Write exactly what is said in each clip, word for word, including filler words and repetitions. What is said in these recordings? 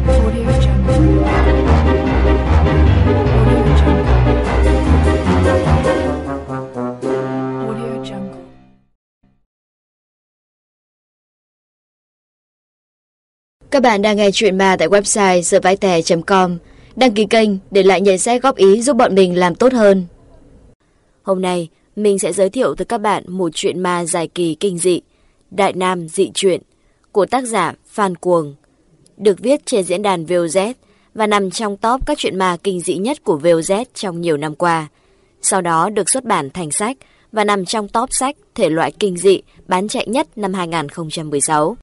Audio Jungle. Audio Jungle. Các bạn đang nghe truyện ma tại website giờ vãi tè chấm com. Đăng ký kênh để lại nhận xét góp ý giúp bọn mình làm tốt hơn. Hôm nay mình sẽ giới thiệu tới các bạn một truyện ma dài kỳ kinh dị, Đại Nam Dị Truyện của tác giả Phan Cuồng, được viết trên diễn đàn vê o zét và nằm trong top các truyện ma kinh dị nhất của vê o zét trong nhiều năm qua. Sau đó được xuất bản thành sách và nằm trong top sách thể loại kinh dị bán chạy nhất năm hai không một sáu.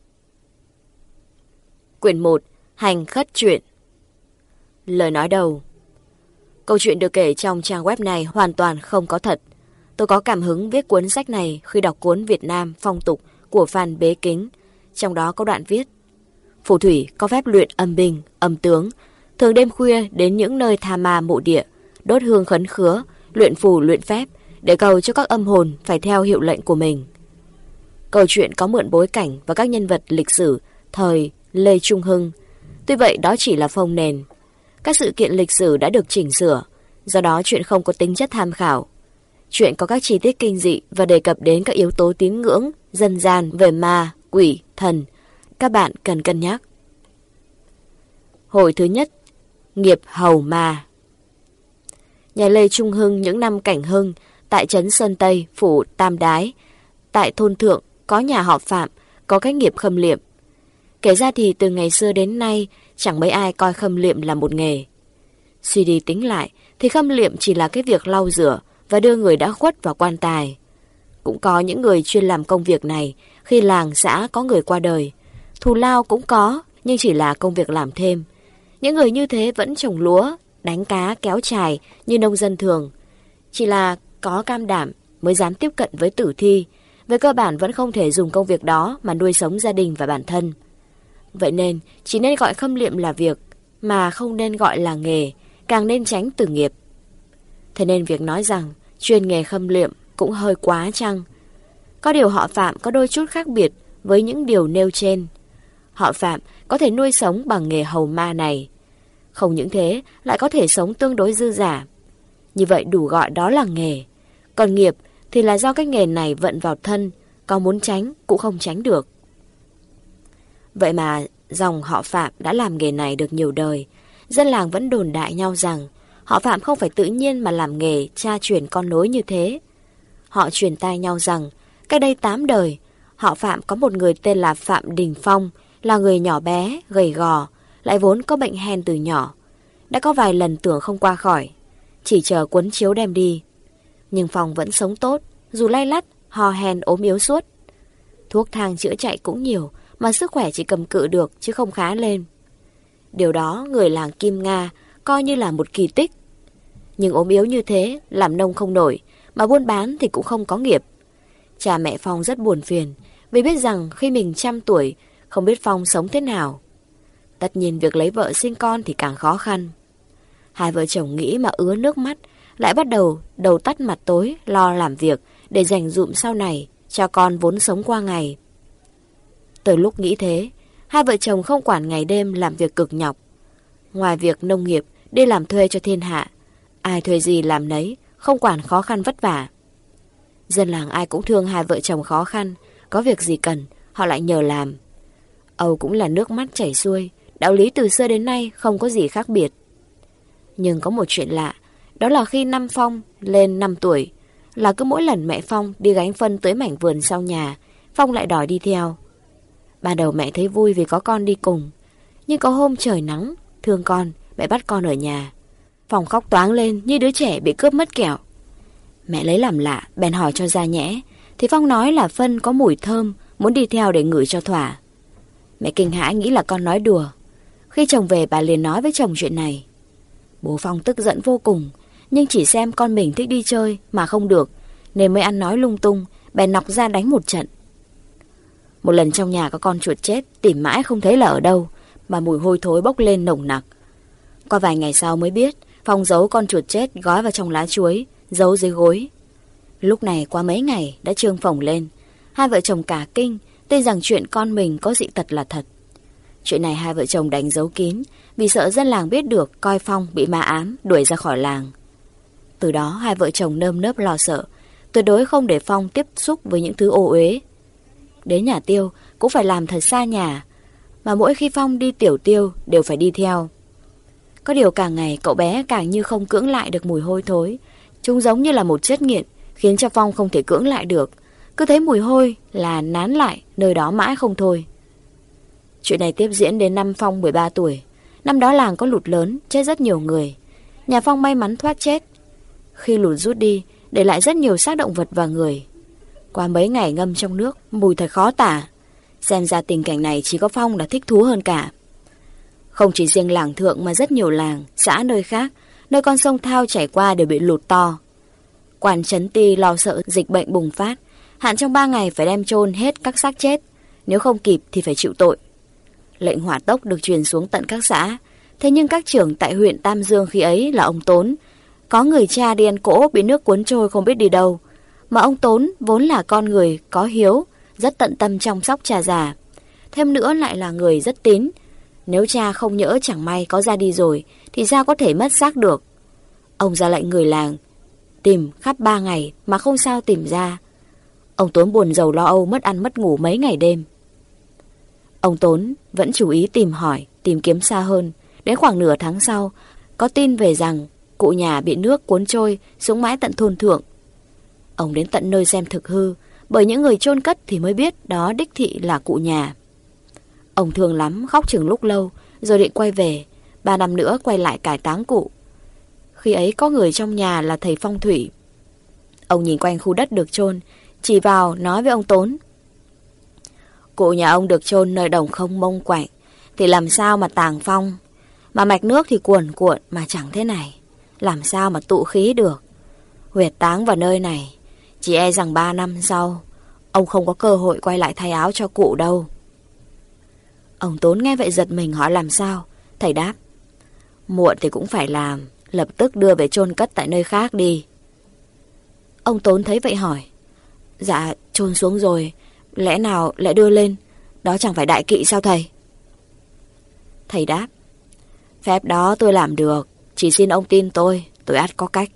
Quyển một. Hành khất truyện. Lời nói đầu. Câu chuyện được kể trong trang web này hoàn toàn không có thật. Tôi có cảm hứng viết cuốn sách này khi đọc cuốn Việt Nam Phong tục của Phan Bế Kính. Trong đó có đoạn viết: phù thủy có phép luyện âm binh, âm tướng, thường đêm khuya đến những nơi tha ma mộ địa, đốt hương khấn khứa, luyện phù luyện phép để cầu cho các âm hồn phải theo hiệu lệnh của mình. Câu chuyện có mượn bối cảnh và các nhân vật lịch sử thời Lê Trung Hưng. Tuy vậy đó chỉ là phông nền. Các sự kiện lịch sử đã được chỉnh sửa, do đó chuyện không có tính chất tham khảo. Chuyện có các chi tiết kinh dị và đề cập đến các yếu tố tín ngưỡng, dân gian về ma, quỷ, thần. Các bạn cần cân nhắc. Hồi thứ nhất, nghiệp hầu ma. Nhà Lê Trung Hưng những năm Cảnh Hưng, tại trấn Sơn Tây, phủ Tam Đái, tại thôn Thượng có nhà họ Phạm, có cái nghiệp khâm liệm. Kể ra thì từ ngày xưa đến nay chẳng mấy ai coi khâm liệm là một nghề. Suy đi tính lại thì khâm liệm chỉ là cái việc lau rửa và đưa người đã khuất vào quan tài. Cũng có những người chuyên làm công việc này khi làng xã có người qua đời. Thù lao cũng có, nhưng chỉ là công việc làm thêm. Những người như thế vẫn trồng lúa, đánh cá, kéo chài như nông dân thường. Chỉ là có cam đảm mới dám tiếp cận với tử thi. Về cơ bản vẫn không thể dùng công việc đó mà nuôi sống gia đình và bản thân. Vậy nên chỉ nên gọi khâm liệm là việc, mà không nên gọi là nghề, càng nên tránh từ nghiệp. Thế nên việc nói rằng chuyên nghề khâm liệm cũng hơi quá chăng. Có điều họ Phạm có đôi chút khác biệt với những điều nêu trên. Họ Phạm có thể nuôi sống bằng nghề hầu ma này. Không những thế, lại có thể sống tương đối dư giả. Như vậy đủ gọi đó là nghề. Còn nghiệp thì là do cái nghề này vận vào thân, có muốn tránh cũng không tránh được. Vậy mà dòng họ Phạm đã làm nghề này được nhiều đời. Dân làng vẫn đồn đại nhau rằng họ Phạm không phải tự nhiên mà làm nghề cha truyền con nối như thế. Họ truyền tai nhau rằng cách đây tám đời, họ Phạm có một người tên là Phạm Đình Phong, là người nhỏ bé, gầy gò, lại vốn có bệnh hen từ nhỏ. Đã có vài lần tưởng không qua khỏi, chỉ chờ quấn chiếu đem đi. Nhưng Phong vẫn sống tốt, dù lay lắt, ho hen ốm yếu suốt. Thuốc thang chữa chạy cũng nhiều, mà sức khỏe chỉ cầm cự được chứ không khá lên. Điều đó người làng Kim Nga coi như là một kỳ tích. Nhưng ốm yếu như thế, làm nông không nổi, mà buôn bán thì cũng không có nghiệp. Cha mẹ Phong rất buồn phiền, vì biết rằng khi mình trăm tuổi, không biết Phong sống thế nào. Tất nhiên việc lấy vợ sinh con thì càng khó khăn. Hai vợ chồng nghĩ mà ứa nước mắt, lại bắt đầu đầu tắt mặt tối lo làm việc để dành dụm sau này cho con vốn sống qua ngày. Từ lúc nghĩ thế, hai vợ chồng không quản ngày đêm làm việc cực nhọc. Ngoài việc nông nghiệp, đi làm thuê cho thiên hạ, ai thuê gì làm nấy, không quản khó khăn vất vả. Dân làng ai cũng thương hai vợ chồng khó khăn, có việc gì cần, họ lại nhờ làm. Âu cũng là nước mắt chảy xuôi, đạo lý từ xưa đến nay không có gì khác biệt. Nhưng có một chuyện lạ, đó là khi năm Phong lên năm tuổi, là cứ mỗi lần mẹ Phong đi gánh phân tới mảnh vườn sau nhà, Phong lại đòi đi theo. Ban đầu mẹ thấy vui vì có con đi cùng, nhưng có hôm trời nắng, thương con, mẹ bắt con ở nhà. Phong khóc toáng lên như đứa trẻ bị cướp mất kẹo. Mẹ lấy làm lạ, bèn hỏi cho ra nhẽ, thì Phong nói là phân có mùi thơm, muốn đi theo để ngửi cho thỏa. Mẹ kinh hãi nghĩ là con nói đùa. Khi chồng về bà liền nói với chồng chuyện này. Bố Phong tức giận vô cùng, nhưng chỉ xem con mình thích đi chơi mà không được, nên mới ăn nói lung tung, bèn nọc ra đánh một trận. Một lần trong nhà có con chuột chết, tìm mãi không thấy là ở đâu, mà mùi hôi thối bốc lên nồng nặc. Qua vài ngày sau mới biết, Phong giấu con chuột chết gói vào trong lá chuối, giấu dưới gối. Lúc này qua mấy ngày đã trương phồng lên, hai vợ chồng cả kinh, tin rằng chuyện con mình có dị tật là thật. Chuyện này hai vợ chồng đánh dấu kín, vì sợ dân làng biết được coi Phong bị ma ám đuổi ra khỏi làng. Từ đó hai vợ chồng nơm nớp lo sợ, tuyệt đối không để Phong tiếp xúc với những thứ ô uế. Đến nhà Tiêu cũng phải làm thật xa nhà, mà mỗi khi Phong đi tiểu Tiêu đều phải đi theo. Có điều càng ngày cậu bé càng như không cưỡng lại được mùi hôi thối. Chúng giống như là một chất nghiện, khiến cho Phong không thể cưỡng lại được. Cứ thấy mùi hôi là nán lại nơi đó mãi không thôi. Chuyện này tiếp diễn đến năm Phong mười ba tuổi. Năm đó làng có lụt lớn, chết rất nhiều người. Nhà Phong may mắn thoát chết. Khi lụt rút đi, để lại rất nhiều xác động vật và người. Qua mấy ngày ngâm trong nước, mùi thật khó tả. Xem ra tình cảnh này chỉ có Phong là thích thú hơn cả. Không chỉ riêng làng Thượng mà rất nhiều làng, xã nơi khác, nơi con sông Thao chảy qua đều bị lụt to. Quan trấn ty lo sợ dịch bệnh bùng phát, hạn trong ba ngày phải đem chôn hết các xác chết, nếu không kịp thì phải chịu tội. Lệnh hỏa tốc được truyền xuống tận các xã, thế nhưng các trưởng tại huyện Tam Dương khi ấy là ông Tốn. Có người cha đi ăn cỗ bị nước cuốn trôi không biết đi đâu, mà ông Tốn vốn là con người có hiếu, rất tận tâm chăm sóc cha già. Thêm nữa lại là người rất tín. Nếu cha không nhỡ chẳng may có ra đi rồi thì sao có thể mất xác được. Ông ra lệnh người làng tìm khắp ba ngày mà không sao tìm ra. Ông Tốn buồn rầu lo âu, mất ăn mất ngủ mấy ngày đêm. Ông Tốn vẫn chú ý tìm hỏi, tìm kiếm xa hơn. Đến khoảng nửa tháng sau, có tin về rằng cụ nhà bị nước cuốn trôi xuống mãi tận thôn Thượng. Ông đến tận nơi xem thực hư, bởi những người chôn cất thì mới biết đó đích thị là cụ nhà. Ông thương lắm, khóc chừng lúc lâu, rồi định quay về, ba năm nữa quay lại cải táng cụ. Khi ấy có người trong nhà là thầy phong thủy. Ông nhìn quanh khu đất được chôn, chỉ vào nói với ông Tốn: cụ nhà ông được chôn nơi đồng không mông quạnh, thì làm sao mà tàng phong, mà mạch nước thì cuồn cuộn mà chẳng thế này, làm sao mà tụ khí được. Huyệt táng vào nơi này, chỉ e rằng ba năm sau ông không có cơ hội quay lại thay áo cho cụ đâu. Ông Tốn nghe vậy giật mình, hỏi làm sao. Thầy đáp: muộn thì cũng phải làm, lập tức đưa về chôn cất tại nơi khác đi. Ông Tốn thấy vậy hỏi: dạ chôn xuống rồi, lẽ nào lại đưa lên, đó chẳng phải đại kỵ sao thầy? Thầy đáp: phép đó tôi làm được, chỉ xin ông tin tôi, tôi ắt có cách.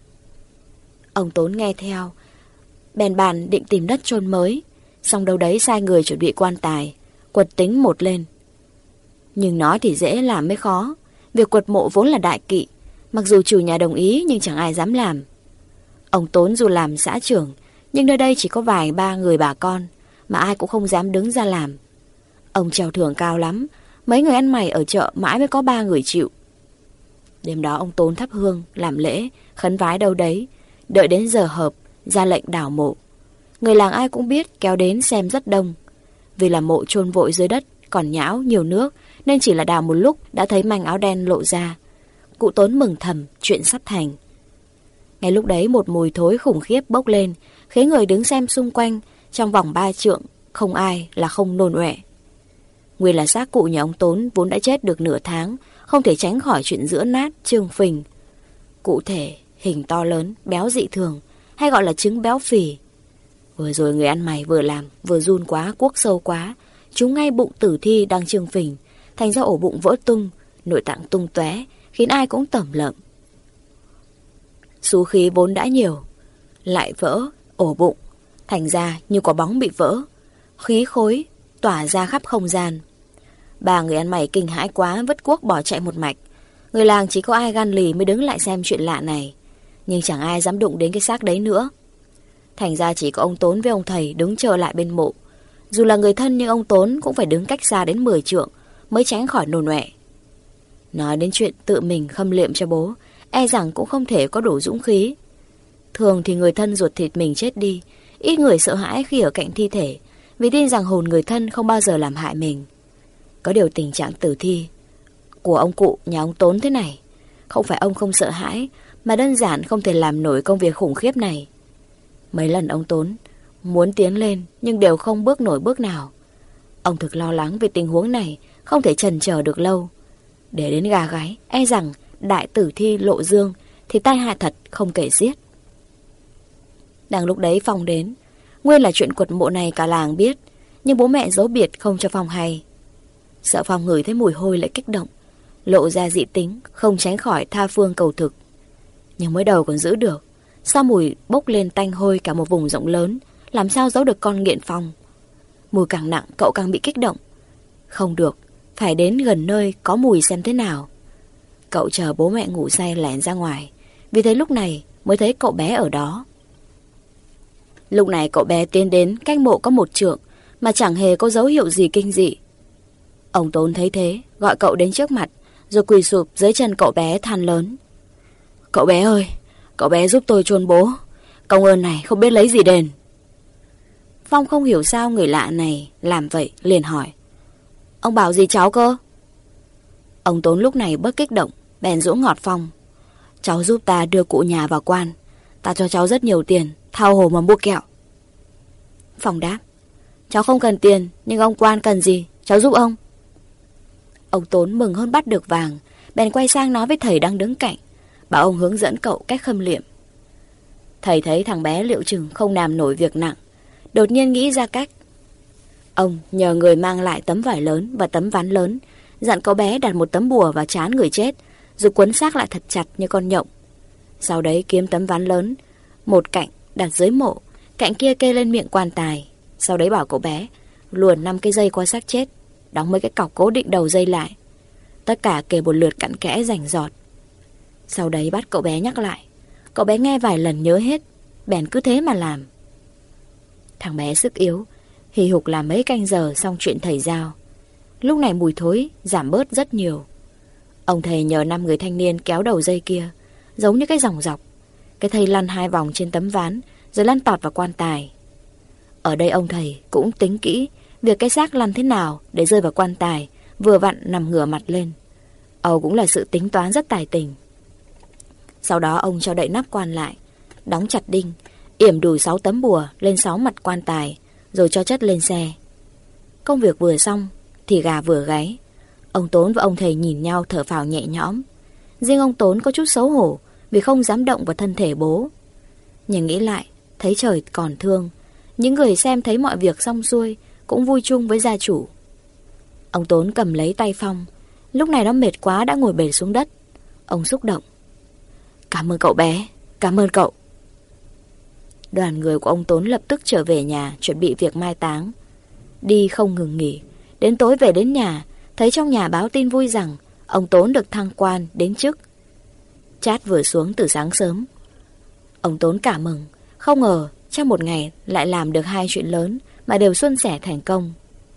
Ông Tốn nghe theo, bèn bàn định tìm đất chôn mới, xong đâu đấy sai người chuẩn bị quan tài, quật tính một lên. Nhưng nói thì dễ làm mới khó. Việc quật mộ vốn là đại kỵ, mặc dù chủ nhà đồng ý nhưng chẳng ai dám làm. Ông Tốn dù làm xã trưởng, nhưng nơi đây chỉ có vài ba người bà con, mà ai cũng không dám đứng ra làm. Ông treo thưởng cao lắm, mấy người ăn mày ở chợ mãi mới có ba người chịu. Đêm đó ông Tốn thắp hương, làm lễ, khấn vái đâu đấy, đợi đến giờ hợp, ra lệnh đào mộ. Người làng ai cũng biết, kéo đến xem rất đông. Vì là mộ chôn vội dưới đất, còn nhão, nhiều nước, nên chỉ là đào một lúc đã thấy manh áo đen lộ ra. Cụ Tốn mừng thầm, chuyện sắp thành. Ngay lúc đấy một mùi thối khủng khiếp bốc lên, khiến người đứng xem xung quanh, trong vòng ba trượng, không ai là không nôn ọe. Nguyên là xác cụ nhà ông Tốn vốn đã chết được nửa tháng, không thể tránh khỏi chuyện giữa nát, trương phình. Cụ thể, hình to lớn, béo dị thường, hay gọi là trứng béo phì. Vừa rồi người ăn mày vừa làm, vừa run quá, cuốc sâu quá, trúng ngay bụng tử thi đang trương phình, thành ra ổ bụng vỡ tung, nội tạng tung tóe, khiến ai cũng tẩm lợm. Số khí vốn đã nhiều, lại vỡ ổ bụng, thành ra như quả bóng bị vỡ, khí khối tỏa ra khắp không gian. Ba người ăn mày kinh hãi quá, vứt cuốc bỏ chạy một mạch. Người làng chỉ có ai gan lì mới đứng lại xem chuyện lạ này, nhưng chẳng ai dám đụng đến cái xác đấy nữa. Thành ra chỉ có ông Tốn với ông thầy đứng chờ lại bên mộ. Dù là người thân nhưng ông Tốn cũng phải đứng cách xa đến mười trượng mới tránh khỏi nôn ọe. Nói đến chuyện tự mình khâm liệm cho bố, e rằng cũng không thể có đủ dũng khí. Thường thì người thân ruột thịt mình chết đi, ít người sợ hãi khi ở cạnh thi thể, vì tin rằng hồn người thân không bao giờ làm hại mình. Có điều tình trạng tử thi của ông cụ nhà ông Tốn thế này, không phải ông không sợ hãi, mà đơn giản không thể làm nổi công việc khủng khiếp này. Mấy lần ông Tốn muốn tiến lên nhưng đều không bước nổi bước nào. Ông thực lo lắng về tình huống này, không thể chần chờ được lâu. Để đến gà gáy, e rằng đại tử thi lộ dương thì tai hại thật không kể xiết. Đang lúc đấy Phong đến. Nguyên là chuyện quật mộ này cả làng biết, nhưng bố mẹ giấu biệt không cho Phong hay. Sợ Phong ngửi thấy mùi hôi lại kích động, lộ ra dị tính, không tránh khỏi tha phương cầu thực. Nhưng mới đầu còn giữ được, sao mùi bốc lên tanh hôi cả một vùng rộng lớn, làm sao giấu được con nghiện Phong. Mùi càng nặng cậu càng bị kích động. Không được, phải đến gần nơi có mùi xem thế nào. Cậu chờ bố mẹ ngủ say lẻn ra ngoài, vì thế lúc này mới thấy cậu bé ở đó. Lúc này cậu bé tiến đến cách mộ có một trượng, mà chẳng hề có dấu hiệu gì kinh dị. Ông Tốn thấy thế, gọi cậu đến trước mặt, rồi quỳ sụp dưới chân cậu bé than lớn. Cậu bé ơi, cậu bé giúp tôi chôn bố, công ơn này không biết lấy gì đền. Phong không hiểu sao người lạ này làm vậy, liền hỏi. Ông bảo gì cháu cơ? Ông Tốn lúc này bớt kích động, bèn dỗ ngọt Phong. Cháu giúp ta đưa cụ nhà vào quan, ta cho cháu rất nhiều tiền, thao hồ mà mua kẹo. Phong đáp. Cháu không cần tiền, nhưng ông quan cần gì, cháu giúp ông. Ông Tốn mừng hơn bắt được vàng, bèn quay sang nói với thầy đang đứng cạnh, bảo ông hướng dẫn cậu cách khâm liệm. Thầy thấy thằng bé liệu chừng không làm nổi việc nặng, đột nhiên nghĩ ra cách. Ông nhờ người mang lại tấm vải lớn và tấm ván lớn, dặn cậu bé đặt một tấm bùa vào trán người chết, rồi quấn xác lại thật chặt như con nhộng. Sau đấy kiếm tấm ván lớn, một cạnh đặt dưới mộ, cạnh kia kê lên miệng quan tài. Sau đấy bảo cậu bé luồn năm cái dây qua xác chết, đóng mấy cái cọc cố định đầu dây lại. Tất cả kể một lượt cặn kẽ rành rọt. Sau đấy bắt cậu bé nhắc lại. Cậu bé nghe vài lần nhớ hết, bèn cứ thế mà làm. Thằng bé sức yếu, hì hục làm mấy canh giờ xong chuyện thầy giao. Lúc này mùi thối giảm bớt rất nhiều. Ông thầy nhờ năm người thanh niên kéo đầu dây kia, giống như cái dòng dọc. Cái thây lăn hai vòng trên tấm ván, rồi lăn tọt vào quan tài. Ở đây ông thầy cũng tính kỹ việc cái xác lăn thế nào để rơi vào quan tài, vừa vặn nằm ngửa mặt lên. Âu cũng là sự tính toán rất tài tình. Sau đó ông cho đậy nắp quan lại, đóng chặt đinh, yểm đủ sáu tấm bùa lên sáu mặt quan tài, rồi cho chất lên xe. Công việc vừa xong thì gà vừa gáy. Ông Tốn và ông thầy nhìn nhau thở phào nhẹ nhõm. Riêng ông Tốn có chút xấu hổ vì không dám động vào thân thể bố. Nhưng nghĩ lại, thấy trời còn thương, những người xem thấy mọi việc xong xuôi cũng vui chung với gia chủ. Ông Tốn cầm lấy tay Phong. Lúc này nó mệt quá đã ngồi bệt xuống đất. Ông xúc động. Cảm ơn cậu bé, cảm ơn cậu. Đoàn người của ông Tốn lập tức trở về nhà chuẩn bị việc mai táng. Đi không ngừng nghỉ. Đến tối về đến nhà, thấy trong nhà báo tin vui rằng ông Tốn được thăng quan đến chức. Chát vừa xuống từ sáng sớm. Ông Tốn cảm mừng, không ngờ trong một ngày lại làm được hai chuyện lớn mà đều suôn sẻ thành công.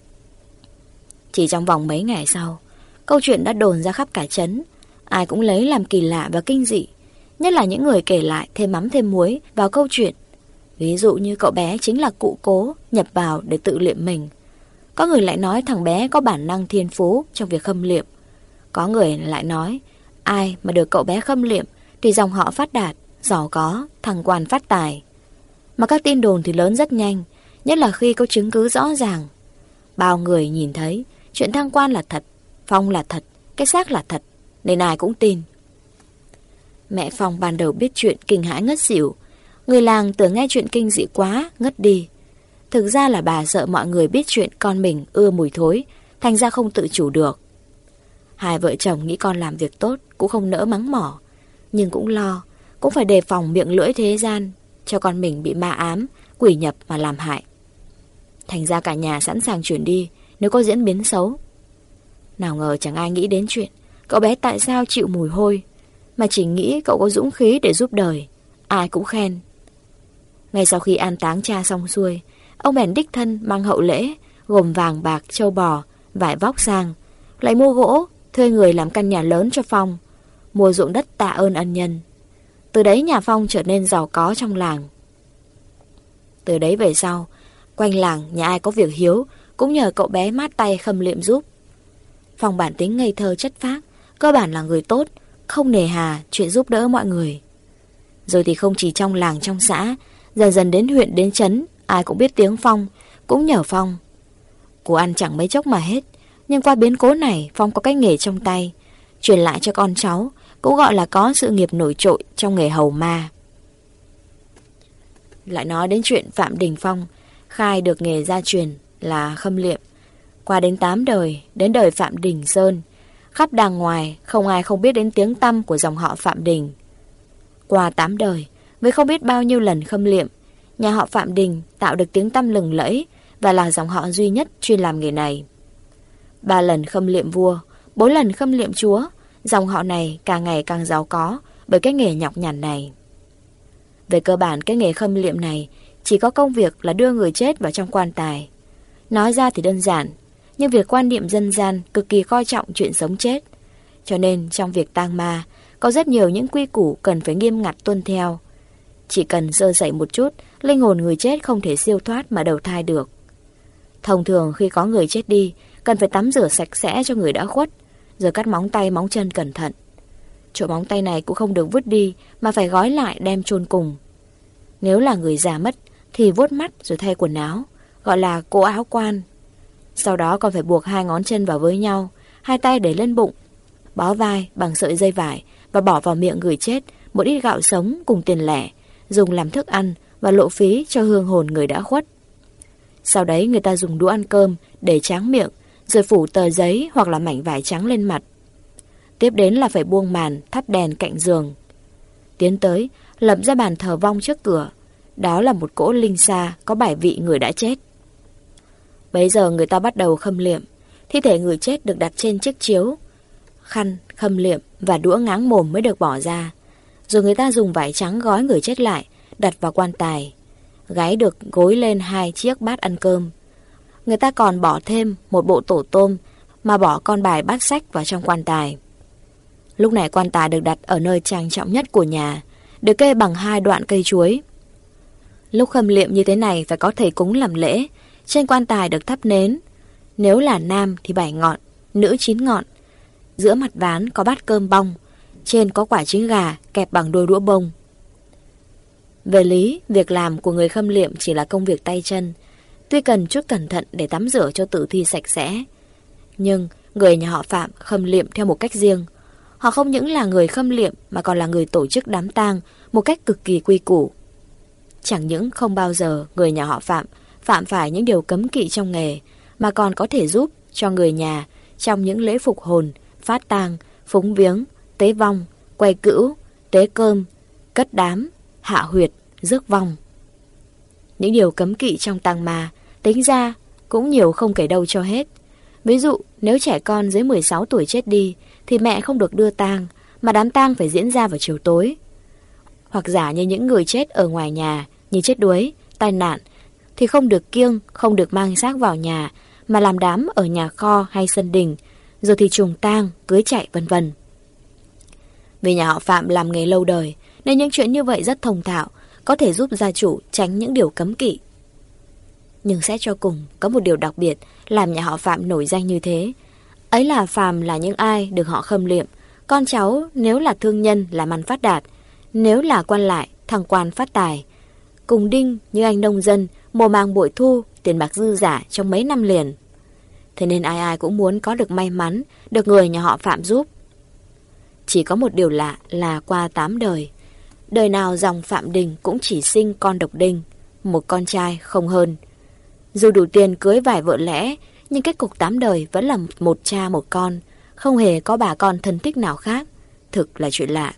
Chỉ trong vòng mấy ngày sau, câu chuyện đã đồn ra khắp cả trấn. Ai cũng lấy làm kỳ lạ và kinh dị, nhất là những người kể lại thêm mắm thêm muối vào câu chuyện. Ví dụ như cậu bé chính là cụ Cố nhập vào để tự liệm mình. Có người lại nói thằng bé có bản năng thiên phú trong việc khâm liệm. Có người lại nói ai mà được cậu bé khâm liệm thì dòng họ phát đạt, giàu có, thăng quan phát tài. Mà các tin đồn thì lớn rất nhanh, nhất là khi có chứng cứ rõ ràng. Bao người nhìn thấy chuyện thăng quan là thật, Phong là thật, cái xác là thật, nên ai cũng tin. Mẹ Phong ban đầu biết chuyện kinh hãi ngất xỉu. Người làng tưởng nghe chuyện kinh dị quá, ngất đi. Thực ra là bà sợ mọi người biết chuyện con mình ưa mùi thối, thành ra không tự chủ được. Hai vợ chồng nghĩ con làm việc tốt, cũng không nỡ mắng mỏ, nhưng cũng lo, cũng phải đề phòng miệng lưỡi thế gian, cho con mình bị ma ám, quỷ nhập mà làm hại. Thành ra cả nhà sẵn sàng chuyển đi nếu có diễn biến xấu. Nào ngờ chẳng ai nghĩ đến chuyện cậu bé tại sao chịu mùi hôi, mà chỉ nghĩ cậu có dũng khí để giúp đời. Ai cũng khen. Ngay sau khi an táng cha xong xuôi, ông bèn đích thân mang hậu lễ gồm vàng bạc, trâu bò, vải vóc sang, lại mua gỗ, thuê người làm căn nhà lớn cho Phong, mua ruộng đất tạ ơn ân nhân. Từ đấy nhà Phong trở nên giàu có trong làng. Từ đấy về sau, quanh làng nhà ai có việc hiếu cũng nhờ cậu bé mát tay khâm liệm giúp. Phong bản tính ngây thơ chất phác, cơ bản là người tốt, không nề hà chuyện giúp đỡ mọi người. Rồi thì không chỉ trong làng trong xã, dần dần đến huyện đến trấn, ai cũng biết tiếng Phong, cũng nhờ Phong. Của ăn chẳng mấy chốc mà hết, nhưng qua biến cố này Phong có cái nghề trong tay, truyền lại cho con cháu, cũng gọi là có sự nghiệp nổi trội trong nghề hầu ma. Lại nói đến chuyện Phạm Đình Phong khai được nghề gia truyền là khâm liệm. Qua đến tám đời, đến đời Phạm Đình Sơn, khắp đàng ngoài không ai không biết đến tiếng tăm của dòng họ Phạm Đình. Qua tám đời, với không biết bao nhiêu lần khâm liệm, nhà họ Phạm Đình tạo được tiếng tăm lừng lẫy và là dòng họ duy nhất chuyên làm nghề này. Ba lần khâm liệm vua, bốn lần khâm liệm chúa, dòng họ này càng ngày càng giàu có bởi cái nghề nhọc nhằn này. Về cơ bản, cái nghề khâm liệm này chỉ có công việc là đưa người chết vào trong quan tài. Nói ra thì đơn giản, nhưng việc quan niệm dân gian cực kỳ coi trọng chuyện sống chết. Cho nên trong việc tang ma có rất nhiều những quy củ cần phải nghiêm ngặt tuân theo. Chỉ cần sơ sẩy một chút, linh hồn người chết không thể siêu thoát mà đầu thai được. Thông thường khi có người chết đi, cần phải tắm rửa sạch sẽ cho người đã khuất, rồi cắt móng tay móng chân cẩn thận. Chỗ móng tay này cũng không được vứt đi mà phải gói lại đem chôn cùng. Nếu là người già mất thì vuốt mắt rồi thay quần áo, gọi là cỗ áo quan. Sau đó còn phải buộc hai ngón chân vào với nhau, hai tay để lên bụng, bó vai bằng sợi dây vải và bỏ vào miệng người chết một ít gạo sống cùng tiền lẻ, dùng làm thức ăn và lộ phí cho hương hồn người đã khuất. Sau đấy người ta dùng đũa ăn cơm để tráng miệng, rồi phủ tờ giấy hoặc là mảnh vải trắng lên mặt. Tiếp đến là phải buông màn, thắp đèn cạnh giường. Tiến tới, lập ra bàn thờ vong trước cửa. Đó là một cỗ linh sa có bài vị người đã chết. Bấy giờ người ta bắt đầu khâm liệm. Thi thể người chết được đặt trên chiếc chiếu, khăn, khâm liệm và đũa ngáng mồm mới được bỏ ra. Rồi người ta dùng vải trắng gói người chết lại, đặt vào quan tài. Gái được gối lên hai chiếc bát ăn cơm. Người ta còn bỏ thêm một bộ tổ tôm mà bỏ con bài bát sách vào trong quan tài. Lúc này quan tài được đặt ở nơi trang trọng nhất của nhà, được kê bằng hai đoạn cây chuối. Lúc khâm liệm như thế này phải có thầy cúng làm lễ. Trên quan tài được thắp nến. Nếu là nam thì bảy ngọn, nữ chín ngọn. Giữa mặt ván có bát cơm bong, trên có quả trứng gà kẹp bằng đôi đũa bông. Về lý, việc làm của người khâm liệm chỉ là công việc tay chân, tuy cần chút cẩn thận để tắm rửa cho tử thi sạch sẽ. Nhưng người nhà họ Phạm khâm liệm theo một cách riêng. Họ không những là người khâm liệm mà còn là người tổ chức đám tang một cách cực kỳ quy củ. Chẳng những không bao giờ người nhà họ Phạm phạm phải những điều cấm kỵ trong nghề, mà còn có thể giúp cho người nhà trong những lễ phục hồn, phát tang, phúng viếng, tế vong, quay cữu, tế cơm, cất đám, hạ huyệt, rước vong. Những điều cấm kỵ trong tang ma tính ra cũng nhiều không kể đâu cho hết. Ví dụ, nếu trẻ con dưới mười sáu tuổi chết đi thì mẹ không được đưa tang, mà đám tang phải diễn ra vào chiều tối. Hoặc giả như những người chết ở ngoài nhà như chết đuối, tai nạn thì không được kiêng, không được mang xác vào nhà mà làm đám ở nhà kho hay sân đình, rồi thì trùng tang, cưới chạy vân vân. Vì nhà họ Phạm làm nghề lâu đời nên những chuyện như vậy rất thông thạo, có thể giúp gia chủ tránh những điều cấm kỵ. Nhưng xét cho cùng, có một điều đặc biệt làm nhà họ Phạm nổi danh như thế. Ấy là phàm là những ai được họ khâm liệm, con cháu nếu là thương nhân làm ăn phát đạt, nếu là quan lại thăng quan phát tài, cùng đinh như anh nông dân mùa màng bội thu, tiền bạc dư giả trong mấy năm liền. Thế nên ai ai cũng muốn có được may mắn được người nhà họ Phạm giúp. Chỉ có một điều lạ là qua tám đời, đời nào dòng Phạm Đình cũng chỉ sinh con độc đinh, một con trai không hơn. Dù đủ tiền cưới vài vợ lẽ, nhưng kết cục tám đời vẫn là một cha một con, không hề có bà con thân thích nào khác. Thực là chuyện lạ.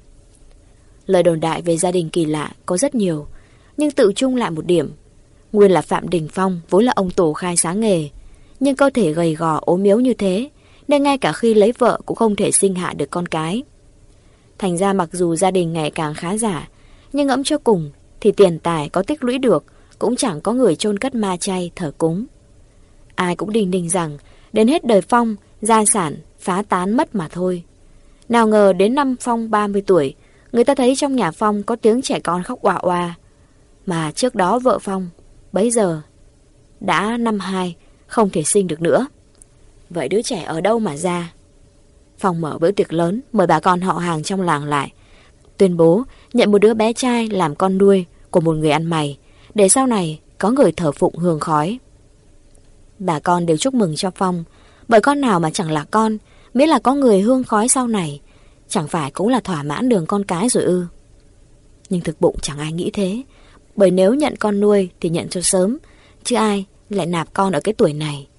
Lời đồn đại về gia đình kỳ lạ có rất nhiều, nhưng tự chung lại một điểm. Nguyên là Phạm Đình Phong vốn là ông tổ khai sáng nghề, nhưng cơ thể gầy gò ốm yếu như thế, nên ngay cả khi lấy vợ cũng không thể sinh hạ được con cái. Thành ra mặc dù gia đình ngày càng khá giả, nhưng ngẫm cho cùng thì tiền tài có tích lũy được cũng chẳng có người chôn cất ma chay thờ cúng. Ai cũng đinh ninh rằng đến hết đời Phong, gia sản phá tán mất mà thôi. Nào ngờ đến năm Phong ba mươi tuổi, người ta thấy trong nhà Phong có tiếng trẻ con khóc oà oà. Mà trước đó vợ Phong bấy giờ đã năm hai, không thể sinh được nữa. Vậy đứa trẻ ở đâu mà ra? Phong mở bữa tiệc lớn, mời bà con họ hàng trong làng lại, tuyên bố nhận một đứa bé trai làm con nuôi của một người ăn mày, để sau này có người thờ phụng hương khói. Bà con đều chúc mừng cho Phong, bởi con nào mà chẳng là con, miễn là có người hương khói sau này, chẳng phải cũng là thỏa mãn đường con cái rồi ư? Nhưng thực bụng chẳng ai nghĩ thế, bởi nếu nhận con nuôi thì nhận cho sớm, chứ ai lại nạp con ở cái tuổi này.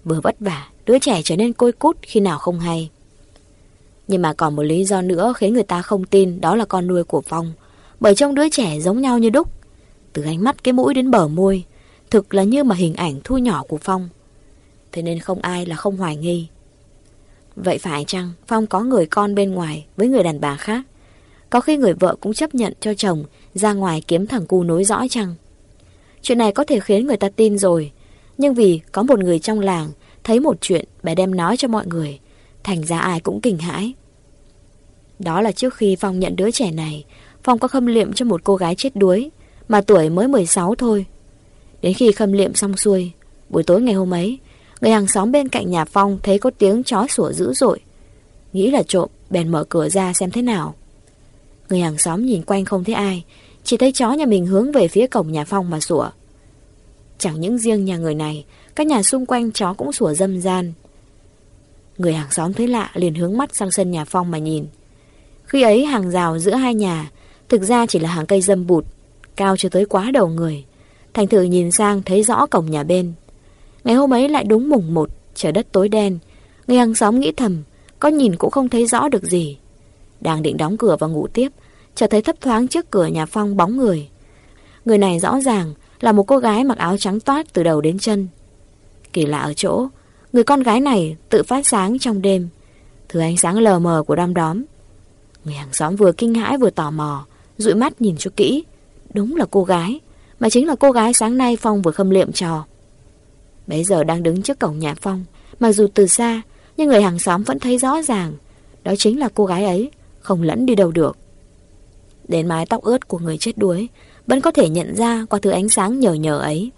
Vừa vất vả, đứa trẻ trở nên côi cút khi nào không hay. Nhưng mà còn một lý do nữa khiến người ta không tin, đó là con nuôi của Phong. Bởi trông đứa trẻ giống nhau như đúc, từ ánh mắt, cái mũi đến bờ môi, thực là như mà hình ảnh thu nhỏ của Phong. Thế nên không ai là không hoài nghi. Vậy phải chăng Phong có người con bên ngoài với người đàn bà khác? Có khi người vợ cũng chấp nhận cho chồng ra ngoài kiếm thằng cu nối dõi chăng? Chuyện này có thể khiến người ta tin rồi, nhưng vì có một người trong làng thấy một chuyện, bà đem nói cho mọi người, thành ra ai cũng kinh hãi. Đó là trước khi Phong nhận đứa trẻ này, Phong có khâm liệm cho một cô gái chết đuối, mà tuổi mới mười sáu thôi. Đến khi khâm liệm xong xuôi, buổi tối ngày hôm ấy, người hàng xóm bên cạnh nhà Phong thấy có tiếng chó sủa dữ dội. Nghĩ là trộm, bèn mở cửa ra xem thế nào. Người hàng xóm nhìn quanh không thấy ai, chỉ thấy chó nhà mình hướng về phía cổng nhà Phong mà sủa. Chẳng những riêng nhà người này, các nhà xung quanh chó cũng sủa râm ran. Người hàng xóm thấy lạ liền hướng mắt sang sân nhà Phong mà nhìn. Khi ấy hàng rào giữa hai nhà thực ra chỉ là hàng cây râm bụt, cao chưa tới quá đầu người. Thành thử nhìn sang thấy rõ cổng nhà bên. Ngày hôm ấy lại đúng mùng một, trời đất tối đen. Người hàng xóm nghĩ thầm, có nhìn cũng không thấy rõ được gì. Đang định đóng cửa và ngủ tiếp, chợt thấy thấp thoáng trước cửa nhà Phong bóng người. Người này rõ ràng là một cô gái mặc áo trắng toát từ đầu đến chân. Kỳ lạ ở chỗ, người con gái này tự phát sáng trong đêm, thứ ánh sáng lờ mờ của đom đóm. Người hàng xóm vừa kinh hãi vừa tò mò, dụi mắt nhìn cho kỹ. Đúng là cô gái, mà chính là cô gái sáng nay Phong vừa khâm liệm cho. Bấy giờ đang đứng trước cổng nhà Phong, mặc dù từ xa, nhưng người hàng xóm vẫn thấy rõ ràng, đó chính là cô gái ấy, không lẫn đi đâu được. Đến mái tóc ướt của người chết đuối vẫn có thể nhận ra qua thứ ánh sáng nhờ nhờ ấy.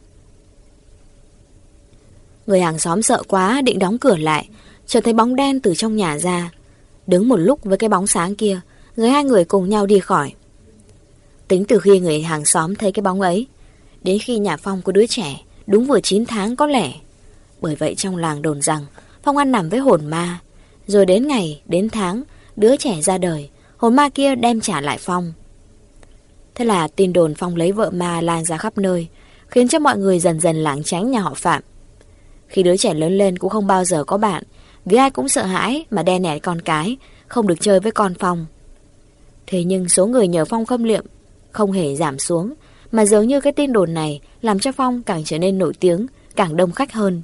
Người hàng xóm sợ quá định đóng cửa lại, chợt thấy bóng đen từ trong nhà ra. Đứng một lúc với cái bóng sáng kia, rồi hai người cùng nhau đi khỏi. Tính từ khi người hàng xóm thấy cái bóng ấy, đến khi nhà Phong có đứa trẻ đúng vừa chín tháng có lẽ. Bởi vậy trong làng đồn rằng Phong ăn nằm với hồn ma. Rồi đến ngày, đến tháng, đứa trẻ ra đời, hồn ma kia đem trả lại Phong. Thế là tin đồn Phong lấy vợ ma lan ra khắp nơi, khiến cho mọi người dần dần lảng tránh nhà họ Phạm. Khi đứa trẻ lớn lên cũng không bao giờ có bạn, vì ai cũng sợ hãi mà đe nẹt con cái, không được chơi với con Phong. Thế nhưng số người nhờ Phong khâm liệm không hề giảm xuống, mà dường như cái tin đồn này làm cho Phong càng trở nên nổi tiếng, càng đông khách hơn.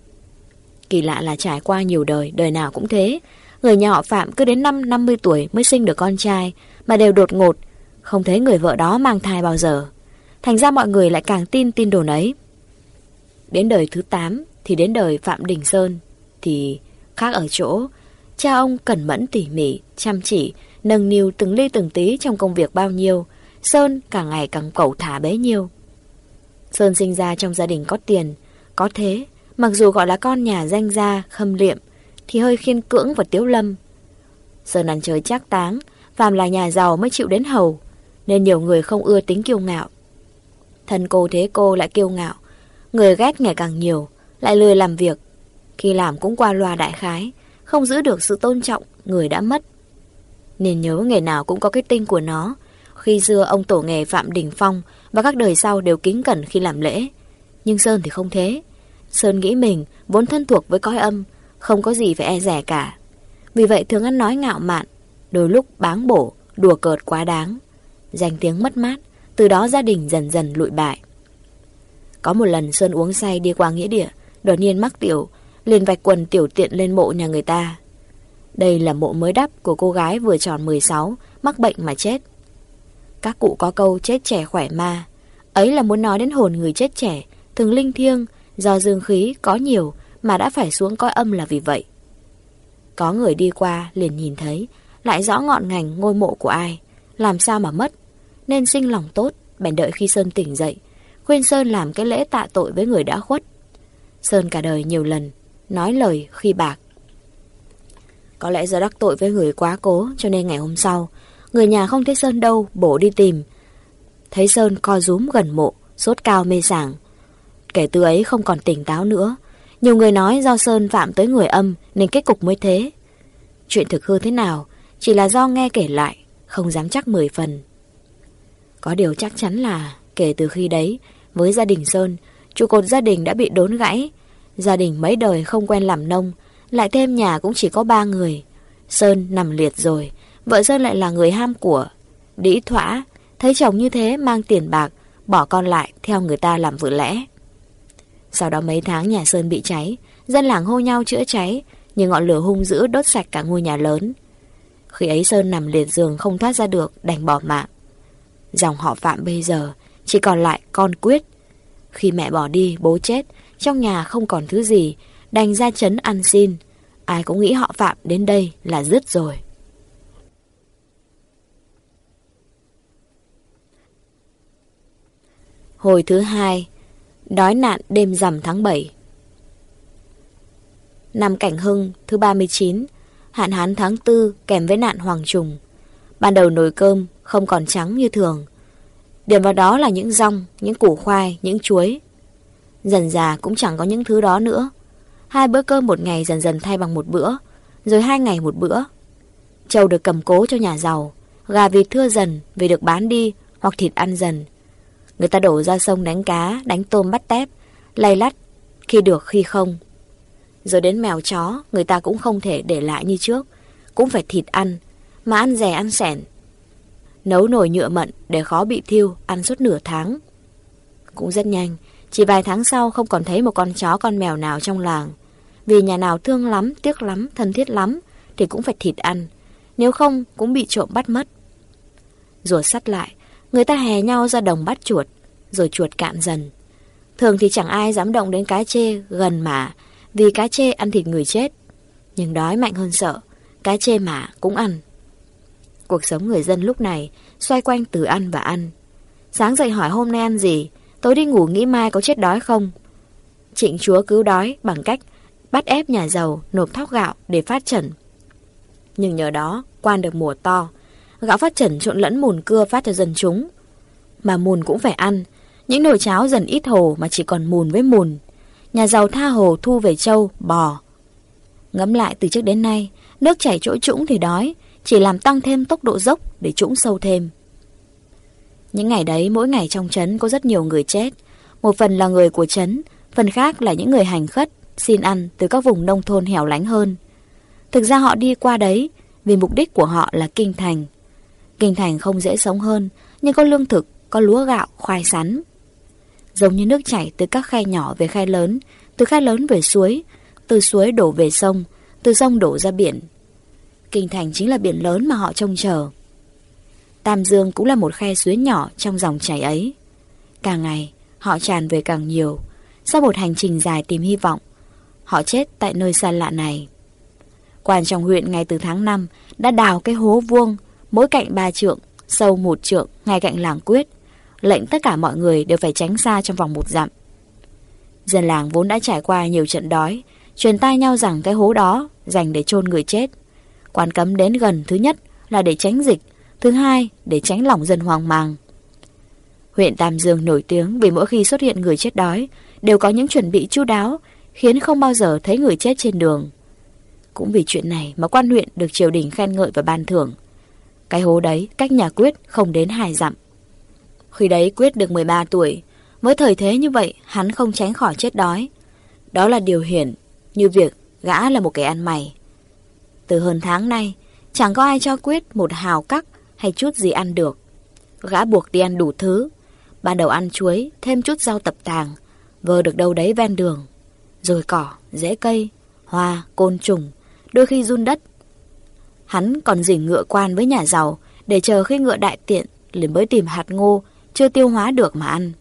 Kỳ lạ là trải qua nhiều đời, đời nào cũng thế. Người nhà họ Phạm cứ đến năm năm mươi tuổi mới sinh được con trai, mà đều đột ngột, không thấy người vợ đó mang thai bao giờ. Thành ra mọi người lại càng tin tin đồn ấy. Đến đời thứ tám thì đến đời Phạm Đình Sơn thì khác ở chỗ, cha ông cẩn mẫn tỉ mỉ, chăm chỉ, nâng niu từng ly từng tí trong công việc bao nhiêu, Sơn càng ngày càng cẩu thả bấy nhiêu. Sơn sinh ra trong gia đình có tiền, có thế, mặc dù gọi là con nhà danh gia, khâm liệm, thì hơi khiên cưỡng và tiếu lâm. Sơn ăn chơi trác táng, phàm là nhà giàu mới chịu đến hầu, nên nhiều người không ưa tính kiêu ngạo. Thân cô thế cô lại kiêu ngạo, người ghét ngày càng nhiều, lại lười làm việc. Khi làm cũng qua loa đại khái, không giữ được sự tôn trọng người đã mất. Nên nhớ nghề nào cũng có cái tinh của nó. Khi xưa ông tổ nghề Phạm Đình Phong và các đời sau đều kính cẩn khi làm lễ. Nhưng Sơn thì không thế. Sơn nghĩ mình vốn thân thuộc với cõi âm, không có gì phải e dè cả. Vì vậy thường ăn nói ngạo mạn, đôi lúc báng bổ, đùa cợt quá đáng. Danh tiếng mất mát, từ đó gia đình dần dần lụi bại. Có một lần Sơn uống say đi qua nghĩa địa, đột nhiên mắc tiểu, liền vạch quần tiểu tiện lên mộ nhà người ta. Đây là mộ mới đắp của cô gái vừa tròn mười sáu, mắc bệnh mà chết. Các cụ có câu chết trẻ khỏe ma, ấy là muốn nói đến hồn người chết trẻ, thường linh thiêng, do dương khí có nhiều mà đã phải xuống cõi âm là vì vậy. Có người đi qua liền nhìn thấy, lại rõ ngọn ngành ngôi mộ của ai, làm sao mà mất, nên sinh lòng tốt, bèn đợi khi Sơn tỉnh dậy, khuyên Sơn làm cái lễ tạ tội với người đã khuất. Sơn cả đời nhiều lần nói lời khi bạc. Có lẽ do đắc tội với người quá cố, cho nên ngày hôm sau, người nhà không thấy Sơn đâu, bổ đi tìm. Thấy Sơn co rúm gần mộ, sốt cao mê sảng. Kể từ ấy không còn tỉnh táo nữa. Nhiều người nói do Sơn phạm tới người âm nên kết cục mới thế. Chuyện thực hư thế nào chỉ là do nghe kể lại, không dám chắc mười phần. Có điều chắc chắn là kể từ khi đấy, với gia đình Sơn, trụ cột gia đình đã bị đốn gãy, Gia đình mấy đời không quen làm nông, lại thêm nhà cũng chỉ có ba người. Sơn nằm liệt rồi, vợ Sơn lại là người ham của. Đĩ thỏa, thấy chồng như thế mang tiền bạc, bỏ con lại theo người ta làm vợ lẽ. Sau đó mấy tháng nhà Sơn bị cháy, dân làng hô nhau chữa cháy, nhưng ngọn lửa hung dữ đốt sạch cả ngôi nhà lớn. Khi ấy Sơn nằm liệt giường không thoát ra được, đành bỏ mạng. Dòng họ Phạm bây giờ chỉ còn lại con Quyết. Khi mẹ bỏ đi, bố chết, trong nhà không còn thứ gì, đành ra trấn ăn xin. Ai cũng nghĩ họ Phạm đến đây là dứt rồi. Hồi thứ hai, đói nạn đêm rằm tháng bảy. Năm Cảnh Hưng thứ ba mươi chín, hạn hán tháng tư kèm với nạn hoàng trùng. Ban đầu nồi cơm không còn trắng như thường. Điểm vào đó là những rong, những củ khoai, những chuối. Dần dà cũng chẳng có những thứ đó nữa. Hai bữa cơm một ngày dần dần thay bằng một bữa, rồi hai ngày một bữa. Trâu được cầm cố cho nhà giàu, gà vịt thưa dần vì được bán đi hoặc thịt ăn dần. Người ta đổ ra sông đánh cá, đánh tôm bắt tép, lay lắt, khi được khi không. Rồi đến mèo chó, người ta cũng không thể để lại như trước, cũng phải thịt ăn, mà ăn rẻ ăn sẻn. Nấu nồi nhựa mận để khó bị thiêu, ăn suốt nửa tháng. Cũng rất nhanh, chỉ vài tháng sau không còn thấy một con chó con mèo nào trong làng. Vì nhà nào thương lắm, tiếc lắm, thân thiết lắm thì cũng phải thịt ăn, nếu không cũng bị trộm bắt mất. Rùa sắt lại, người ta hè nhau ra đồng bắt chuột, rồi chuột cạn dần. Thường thì chẳng ai dám động đến cá trê gần mả, vì cá trê ăn thịt người chết. Nhưng đói mạnh hơn sợ, cá trê mả cũng ăn. Cuộc sống người dân lúc này xoay quanh từ ăn và ăn. Sáng dậy hỏi hôm nay ăn gì, tối đi ngủ nghĩ mai có chết đói không. Trịnh chúa cứu đói bằng cách bắt ép nhà giàu nộp thóc gạo để phát trần. Nhưng nhờ đó quan được mùa to, gạo phát trần trộn lẫn mùn cưa phát cho dân chúng. Mà mùn cũng phải ăn, những nồi cháo dần ít hồ mà chỉ còn mùn với mùn. Nhà giàu tha hồ thu về trâu, bò. Ngẫm lại từ trước đến nay, nước chảy chỗ trũng thì đói, chỉ làm tăng thêm tốc độ dốc để trũng sâu thêm. Những ngày đấy mỗi ngày trong trấn có rất nhiều người chết. Một phần là người của trấn, phần khác là những người hành khất, xin ăn từ các vùng nông thôn hẻo lánh hơn. Thực ra họ đi qua đấy vì mục đích của họ là kinh thành. Kinh thành không dễ sống hơn, nhưng có lương thực, có lúa gạo, khoai sắn. Giống như nước chảy từ các khe nhỏ về khe lớn, từ khe lớn về suối, từ suối đổ về sông, từ sông đổ ra biển. Kinh thành chính là biển lớn mà họ trông chờ. Tam Dương cũng là một khe suối nhỏ trong dòng chảy ấy. Càng ngày, họ tràn về càng nhiều. Sau một hành trình dài tìm hy vọng, họ chết tại nơi xa lạ này. Quan trong huyện ngay từ tháng năm đã đào cái hố vuông, mỗi cạnh ba trượng, sâu một trượng, ngay cạnh làng Quyết, lệnh tất cả mọi người đều phải tránh xa trong vòng một dặm. Dân làng vốn đã trải qua nhiều trận đói, truyền tai nhau rằng cái hố đó dành để chôn người chết. Quan cấm đến gần, thứ nhất là để tránh dịch, thứ hai để tránh lòng dân hoang mang. Huyện Tam Dương nổi tiếng vì mỗi khi xuất hiện người chết đói đều có những chuẩn bị chu đáo, khiến không bao giờ thấy người chết trên đường. Cũng vì chuyện này mà quan huyện được triều đình khen ngợi và ban thưởng. Cái hố đấy cách nhà Quyết không đến hai dặm. Khi đấy Quyết được mười ba tuổi, với thời thế như vậy hắn không tránh khỏi chết đói. Đó là điều hiển, như việc gã là một kẻ ăn mày. Từ hơn tháng nay, chẳng có ai cho Quyết một hào cắc hay chút gì ăn được. Gã buộc đi ăn đủ thứ. Ban đầu ăn chuối, thêm chút rau tập tàng, vơ được đâu đấy ven đường. Rồi cỏ, rễ cây, hoa, côn trùng, đôi khi giun đất. Hắn còn dình ngựa quan với nhà giàu để chờ khi ngựa đại tiện liền mới tìm hạt ngô chưa tiêu hóa được mà ăn.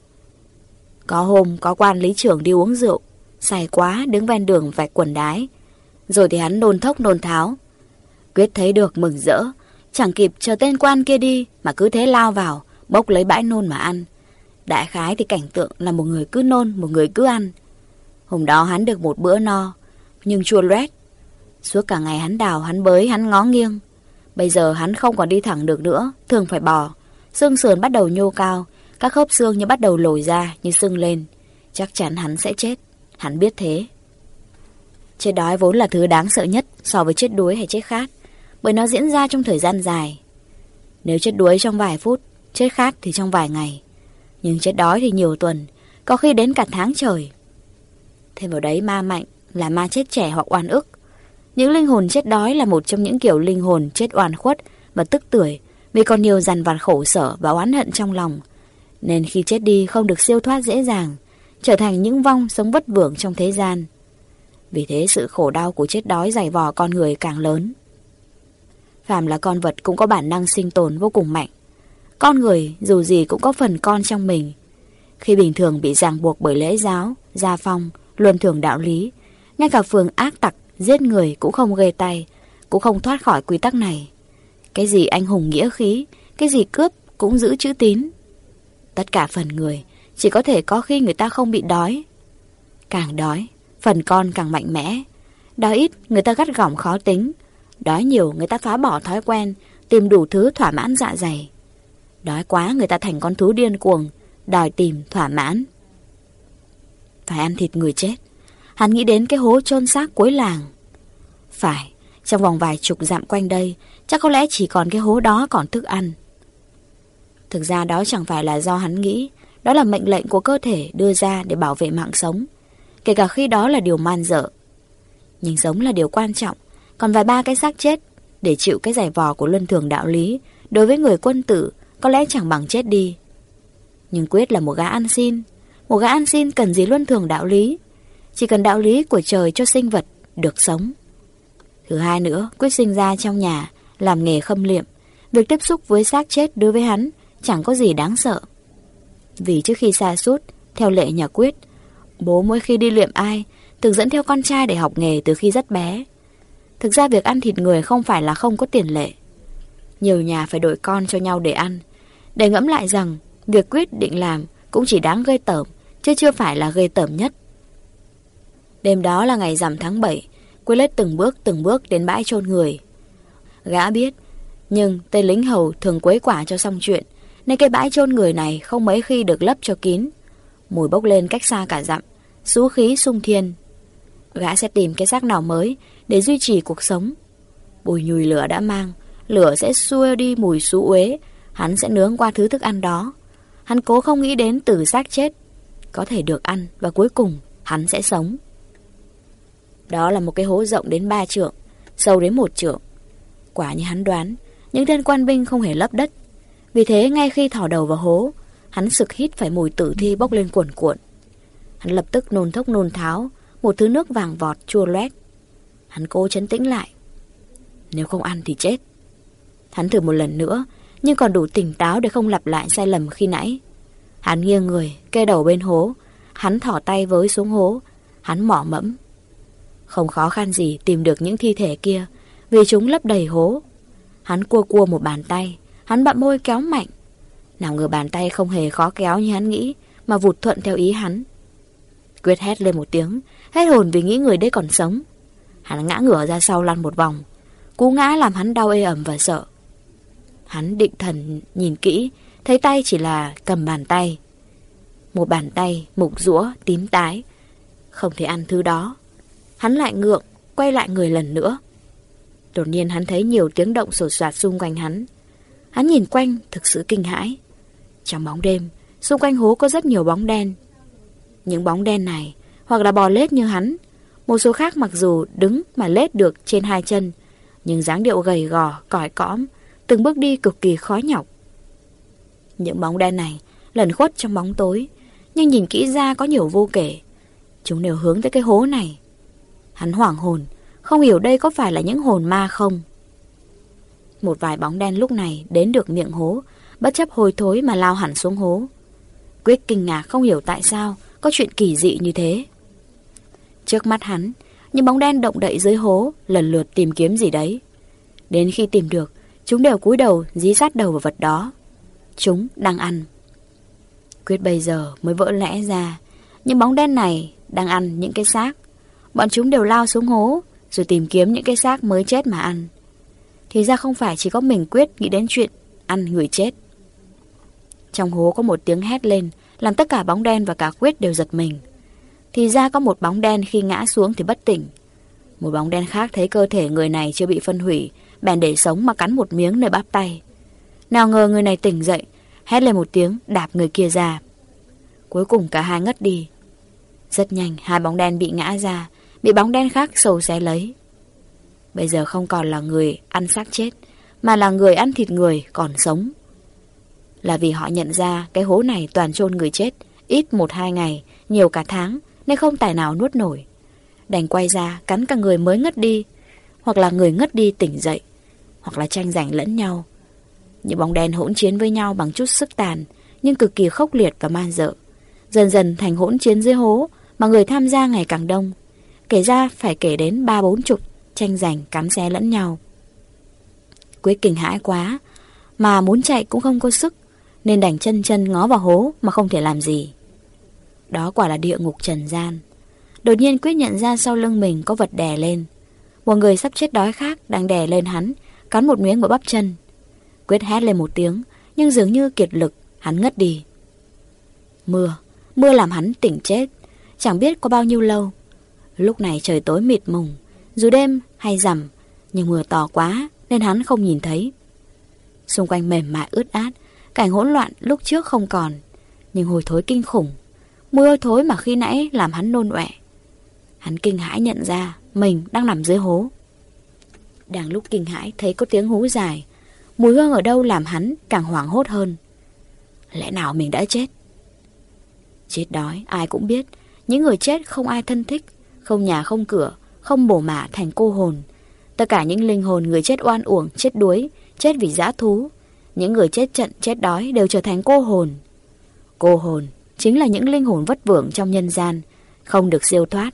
Có hôm có quan lý trưởng đi uống rượu, say quá đứng ven đường vạch quần đái. Rồi thì hắn nôn thốc nôn tháo. Quyết thấy được mừng rỡ, chẳng kịp chờ tên quan kia đi mà cứ thế lao vào, bốc lấy bãi nôn mà ăn. Đại khái thì cảnh tượng là một người cứ nôn, một người cứ ăn. Hôm đó hắn được một bữa no, nhưng chua loét. Suốt cả ngày hắn đào, hắn bới, hắn ngó nghiêng. Bây giờ hắn không còn đi thẳng được nữa, thường phải bò. Xương sườn bắt đầu nhô cao, các khớp xương như bắt đầu lồi ra, như sưng lên. Chắc chắn hắn sẽ chết, hắn biết thế. Chết đói vốn là thứ đáng sợ nhất so với chết đuối hay chết khát, bởi nó diễn ra trong thời gian dài. Nếu chết đuối trong vài phút, chết khát thì trong vài ngày. Nhưng chết đói thì nhiều tuần, có khi đến cả tháng trời. Thêm vào đấy ma mạnh là ma chết trẻ hoặc oan ức. Những linh hồn chết đói là một trong những kiểu linh hồn chết oan khuất và tức tưởi vì còn nhiều dằn vặt khổ sở và oán hận trong lòng. Nên khi chết đi không được siêu thoát dễ dàng, trở thành những vong sống vất vưởng trong thế gian. Vì thế sự khổ đau của chết đói dày vò con người càng lớn. Phàm là con vật cũng có bản năng sinh tồn vô cùng mạnh. Con người dù gì cũng có phần con trong mình. Khi bình thường bị ràng buộc bởi lễ giáo, gia phong, luân thường đạo lý, ngay cả phường ác tặc giết người cũng không ghê tay, cũng không thoát khỏi quy tắc này. Cái gì anh hùng nghĩa khí, cái gì cướp cũng giữ chữ tín. Tất cả phần người chỉ có thể có khi người ta không bị đói. Càng đói, phần con càng mạnh mẽ. Đói ít, người ta gắt gỏng khó tính. Đói nhiều, người ta phá bỏ thói quen, tìm đủ thứ thỏa mãn dạ dày. Đói quá, người ta thành con thú điên cuồng, đòi tìm thỏa mãn. Phải ăn thịt người chết. Hắn nghĩ đến cái hố chôn xác cuối làng. Phải, trong vòng vài chục dặm quanh đây, chắc có lẽ chỉ còn cái hố đó còn thức ăn. Thực ra đó chẳng phải là do hắn nghĩ, đó là mệnh lệnh của cơ thể đưa ra để bảo vệ mạng sống, kể cả khi đó là điều man dợ. Nhưng sống là điều quan trọng, còn vài ba cái xác chết để chịu cái giày vò của luân thường đạo lý đối với người quân tử có lẽ chẳng bằng chết đi. Nhưng Quyết là một gã ăn xin. Một gã ăn xin cần gì luân thường đạo lý, chỉ cần đạo lý của trời cho sinh vật được sống. Thứ hai nữa, Quyết sinh ra trong nhà, làm nghề khâm liệm. Việc tiếp xúc với xác chết đối với hắn chẳng có gì đáng sợ. Vì trước khi sa sút, theo lệ nhà Quyết, bố mỗi khi đi liệm ai thường dẫn theo con trai để học nghề từ khi rất bé. Thực ra việc ăn thịt người không phải là không có tiền lệ. Nhiều nhà phải đổi con cho nhau để ăn. Để ngẫm lại rằng việc Quyết định làm cũng chỉ đáng ghê tởm, chứ chưa phải là ghê tởm nhất. Đêm đó là ngày rằm tháng bảy, Quyết lết từng bước từng bước đến bãi chôn người. Gã biết, nhưng tên lính hầu thường quấy quả cho xong chuyện, nên cái bãi chôn người này không mấy khi được lấp cho kín. Mùi bốc lên cách xa cả dặm, xú khí sung thiên. Gã sẽ tìm cái xác nào mới để duy trì cuộc sống. Bùi nhùi lửa đã mang, lửa sẽ xua đi mùi xú uế. Hắn sẽ nướng qua thứ thức ăn đó. Hắn cố không nghĩ đến từ xác chết có thể được ăn, và cuối cùng hắn sẽ sống. Đó là một cái hố rộng đến ba trượng, sâu đến một trượng. Quả như hắn đoán, những tên quan binh không hề lấp đất. Vì thế ngay khi thò đầu vào hố, hắn sực hít phải mùi tử thi bốc lên cuồn cuộn. Hắn lập tức nôn thốc nôn tháo một thứ nước vàng vọt chua loét. Hắn cố trấn tĩnh lại. Nếu không ăn thì chết. Hắn thử một lần nữa, nhưng còn đủ tỉnh táo để không lặp lại sai lầm khi nãy. Hắn nghiêng người, kê đầu bên hố. Hắn thỏ tay với xuống hố. Hắn mỏ mẫm. Không khó khăn gì tìm được những thi thể kia, vì chúng lấp đầy hố. Hắn cua cua một bàn tay. Hắn bặm môi kéo mạnh. Nào ngờ bàn tay không hề khó kéo như hắn nghĩ, mà vụt thuận theo ý hắn. Quyết hét lên một tiếng, hết hồn vì nghĩ người đấy còn sống. Hắn ngã ngửa ra sau lăn một vòng. Cú ngã làm hắn đau ê ẩm và sợ. Hắn định thần nhìn kỹ, thấy tay chỉ là cầm bàn tay. Một bàn tay mục rũa tím tái. Không thể ăn thứ đó. Hắn lại ngượng, quay lại người lần nữa. Đột nhiên hắn thấy nhiều tiếng động sột soạt xung quanh hắn. Hắn nhìn quanh thực sự kinh hãi. Trong bóng đêm, xung quanh hố có rất nhiều bóng đen. Những bóng đen này hoặc là bò lết như hắn. Một số khác mặc dù đứng mà lết được trên hai chân, nhưng dáng điệu gầy gò, còi cõm, từng bước đi cực kỳ khó nhọc. Những bóng đen này lẩn khuất trong bóng tối, nhưng nhìn kỹ ra có nhiều vô kể. Chúng đều hướng tới cái hố này. Hắn hoảng hồn, không hiểu đây có phải là những hồn ma không. Một vài bóng đen lúc này đến được miệng hố, bất chấp hôi thối mà lao hẳn xuống hố. Quyết kinh ngạc không hiểu tại sao có chuyện kỳ dị như thế. Trước mắt hắn, những bóng đen động đậy dưới hố lần lượt tìm kiếm gì đấy. Đến khi tìm được, chúng đều cúi đầu dí sát đầu vào vật đó. Chúng đang ăn. Quyết bây giờ mới vỡ lẽ ra, những bóng đen này đang ăn những cái xác. Bọn chúng đều lao xuống hố rồi tìm kiếm những cái xác mới chết mà ăn. Thì ra không phải chỉ có mình Quyết nghĩ đến chuyện ăn người chết. Trong hố có một tiếng hét lên, làm tất cả bóng đen và cả Quyết đều giật mình. Thì ra có một bóng đen khi ngã xuống thì bất tỉnh. Một bóng đen khác thấy cơ thể người này chưa bị phân hủy, bèn để sống mà cắn một miếng nơi bắp tay. Nào ngờ người này tỉnh dậy, hét lên một tiếng đạp người kia ra. Cuối cùng cả hai ngất đi. Rất nhanh hai bóng đen bị ngã ra, bị bóng đen khác sâu xé lấy. Bây giờ không còn là người ăn xác chết, mà là người ăn thịt người còn sống. Là vì họ nhận ra cái hố này toàn chôn người chết, ít một hai ngày, nhiều cả tháng, nên không tài nào nuốt nổi. Đành quay ra cắn cả người mới ngất đi, hoặc là người ngất đi tỉnh dậy, hoặc là tranh giành lẫn nhau. Những bóng đen hỗn chiến với nhau bằng chút sức tàn, nhưng cực kỳ khốc liệt và man dợ. Dần dần thành hỗn chiến dưới hố, mà người tham gia ngày càng đông. Kể ra phải kể đến ba bốn chục, tranh giành cắn xé lẫn nhau. Quyết kinh hãi quá, mà muốn chạy cũng không có sức, nên đành chân chân ngó vào hố mà không thể làm gì. Đó quả là địa ngục trần gian. Đột nhiên Quyết nhận ra sau lưng mình có vật đè lên. Một người sắp chết đói khác đang đè lên hắn, cắn một miếng vào bắp chân. Quyết hét lên một tiếng, nhưng dường như kiệt lực, hắn ngất đi. Mưa, mưa làm hắn tỉnh chết, chẳng biết có bao nhiêu lâu. Lúc này trời tối mịt mùng, dù đêm hay rằm, nhưng mưa to quá nên hắn không nhìn thấy. Xung quanh mềm mại ướt át, cảnh hỗn loạn lúc trước không còn, nhưng hôi thối kinh khủng. Mùi hôi thối mà khi nãy làm hắn nôn ọe. Hắn kinh hãi nhận ra mình đang nằm dưới hố. Đang lúc kinh hãi thấy có tiếng hú dài, mùi hương ở đâu làm hắn càng hoảng hốt hơn. Lẽ nào mình đã chết? Chết đói ai cũng biết, những người chết không ai thân thích, không nhà không cửa, không bổ mả thành cô hồn. Tất cả những linh hồn người chết oan uổng, chết đuối, chết vì dã thú, những người chết trận, chết đói đều trở thành cô hồn. Cô hồn chính là những linh hồn vất vưởng trong nhân gian, không được siêu thoát.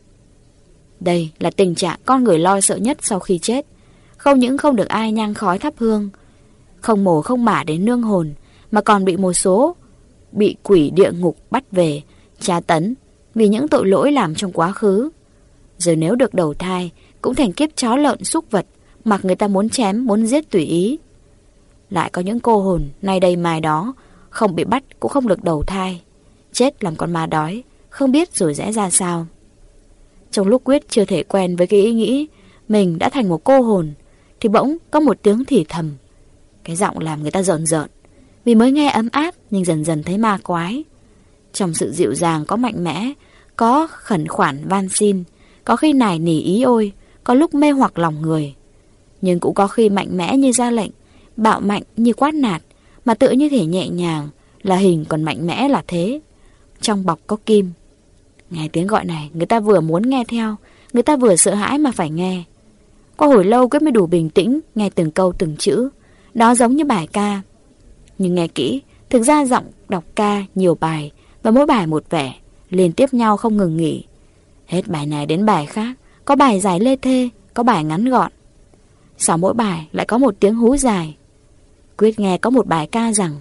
Đây là tình trạng con người lo sợ nhất sau khi chết. Không những không được ai nhang khói thắp hương, không mổ không mả đến nương hồn, mà còn bị một số bị quỷ địa ngục bắt về, tra tấn vì những tội lỗi làm trong quá khứ. Rồi nếu được đầu thai, cũng thành kiếp chó lợn súc vật, mặc người ta muốn chém, muốn giết tùy ý. Lại có những cô hồn nay đây mai đó, không bị bắt cũng không được đầu thai, chết làm con ma đói, không biết rồi rẽ ra sao. Trong lúc Quyết chưa thể quen với cái ý nghĩ mình đã thành một cô hồn, thì bỗng có một tiếng thì thầm. Cái giọng làm người ta rợn rợn, vì mới nghe ấm áp nhưng dần dần thấy ma quái. Trong sự dịu dàng có mạnh mẽ, có khẩn khoản van xin, có khi nài nỉ ý ôi, có lúc mê hoặc lòng người. Nhưng cũng có khi mạnh mẽ như ra lệnh, bạo mạnh như quát nạt, mà tựa như thể nhẹ nhàng, là hình còn mạnh mẽ là thế. Trong bọc có kim. Nghe tiếng gọi này, người ta vừa muốn nghe theo, người ta vừa sợ hãi mà phải nghe. Qua hồi lâu Quyết mới đủ bình tĩnh, nghe từng câu từng chữ. Đó giống như bài ca. Nhưng nghe kỹ, thực ra giọng đọc ca nhiều bài, và mỗi bài một vẻ, liên tiếp nhau không ngừng nghỉ. Hết bài này đến bài khác, có bài dài lê thê, có bài ngắn gọn. Sau mỗi bài lại có một tiếng hú dài. Quyết nghe có một bài ca rằng: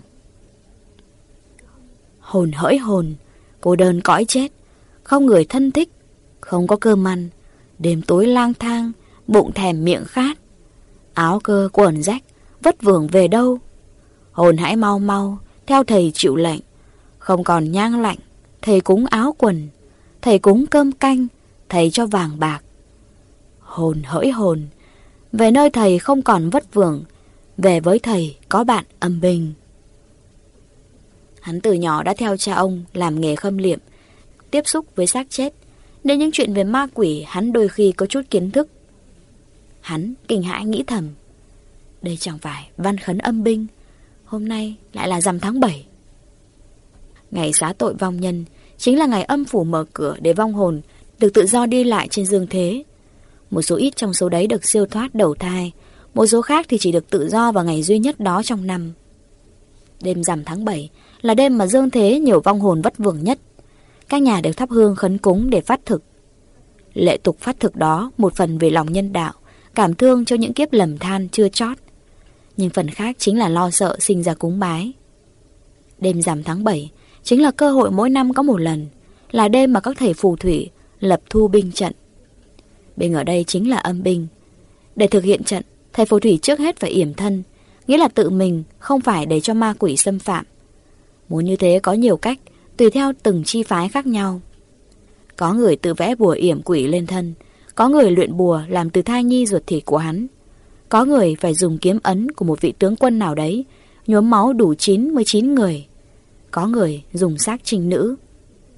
hồn hỡi hồn, cô đơn cõi chết, không người thân thích, không có cơm ăn, đêm tối lang thang, bụng thèm miệng khát, áo cơ quần rách, vất vưởng về đâu. Hồn hãy mau mau, theo thầy chịu lệnh, không còn nhang lạnh, thầy cúng áo quần, thầy cúng cơm canh, thầy cho vàng bạc. Hồn hỡi hồn, về nơi thầy không còn vất vưởng, về với thầy có bạn âm binh. Hắn từ nhỏ đã theo cha ông làm nghề khâm liệm, tiếp xúc với xác chết, nên những chuyện về ma quỷ hắn đôi khi có chút kiến thức. Hắn kinh hãi nghĩ thầm, đây chẳng phải văn khấn âm binh, hôm nay lại là rằm tháng bảy. Ngày xá tội vong nhân chính là ngày âm phủ mở cửa để vong hồn được tự do đi lại trên dương thế. Một số ít trong số đấy được siêu thoát đầu thai, một số khác thì chỉ được tự do vào ngày duy nhất đó trong năm. Đêm rằm tháng bảy là đêm mà dương thế nhiều vong hồn vất vưởng nhất. Các nhà đều thắp hương khấn cúng để phát thực. Lệ tục phát thực đó một phần vì lòng nhân đạo, cảm thương cho những kiếp lầm than chưa chót, nhưng phần khác chính là lo sợ sinh ra cúng bái. Đêm rằm tháng bảy chính là cơ hội mỗi năm có một lần, là đêm mà các thầy phù thủy lập thu binh trận. Binh ở đây chính là âm binh. Để thực hiện trận, thầy phù thủy trước hết phải yểm thân, nghĩa là tự mình, không phải để cho ma quỷ xâm phạm. Muốn như thế có nhiều cách, tùy theo từng chi phái khác nhau. Có người tự vẽ bùa yểm quỷ lên thân, có người luyện bùa làm từ thai nhi ruột thịt của hắn, có người phải dùng kiếm ấn của một vị tướng quân nào đấy, nhuốm máu đủ chín mươi chín người, có người dùng xác trinh nữ.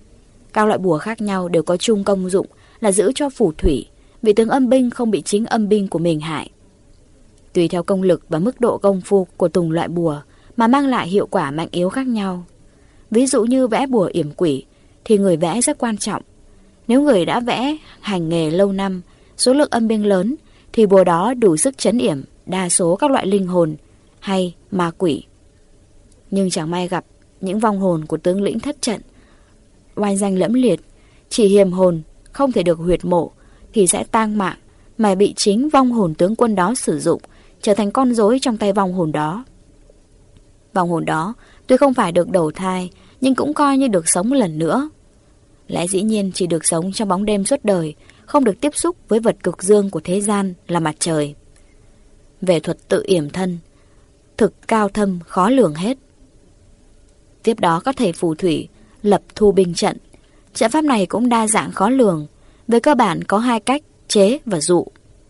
Các loại bùa khác nhau đều có chung công dụng là giữ cho phù thủy, vị tướng âm binh không bị chính âm binh của mình hại. Tùy theo công lực và mức độ công phu của từng loại bùa mà mang lại hiệu quả mạnh yếu khác nhau. Ví dụ như vẽ bùa yểm quỷ thì người vẽ rất quan trọng. Nếu người đã vẽ hành nghề lâu năm, số lượng âm binh lớn thì bùa đó đủ sức trấn yểm đa số các loại linh hồn hay ma quỷ. Nhưng chẳng may gặp những vong hồn của tướng lĩnh thất trận, oai danh lẫm liệt, chỉ hiềm hồn không thể được huyệt mộ thì sẽ tang mạng mà bị chính vong hồn tướng quân đó sử dụng, trở thành con rối trong tay vong hồn đó. Vong hồn đó tuy không phải được đầu thai nhưng cũng coi như được sống lần nữa. Lẽ dĩ nhiên chỉ được sống trong bóng đêm suốt đời, không được tiếp xúc với vật cực dương của thế gian là mặt trời. Về thuật tự yểm thân, thực cao thâm khó lường hết. Tiếp đó các thầy phù thủy lập thu binh trận. Trận pháp này cũng đa dạng khó lường. Về cơ bản có hai cách, chế và dụ.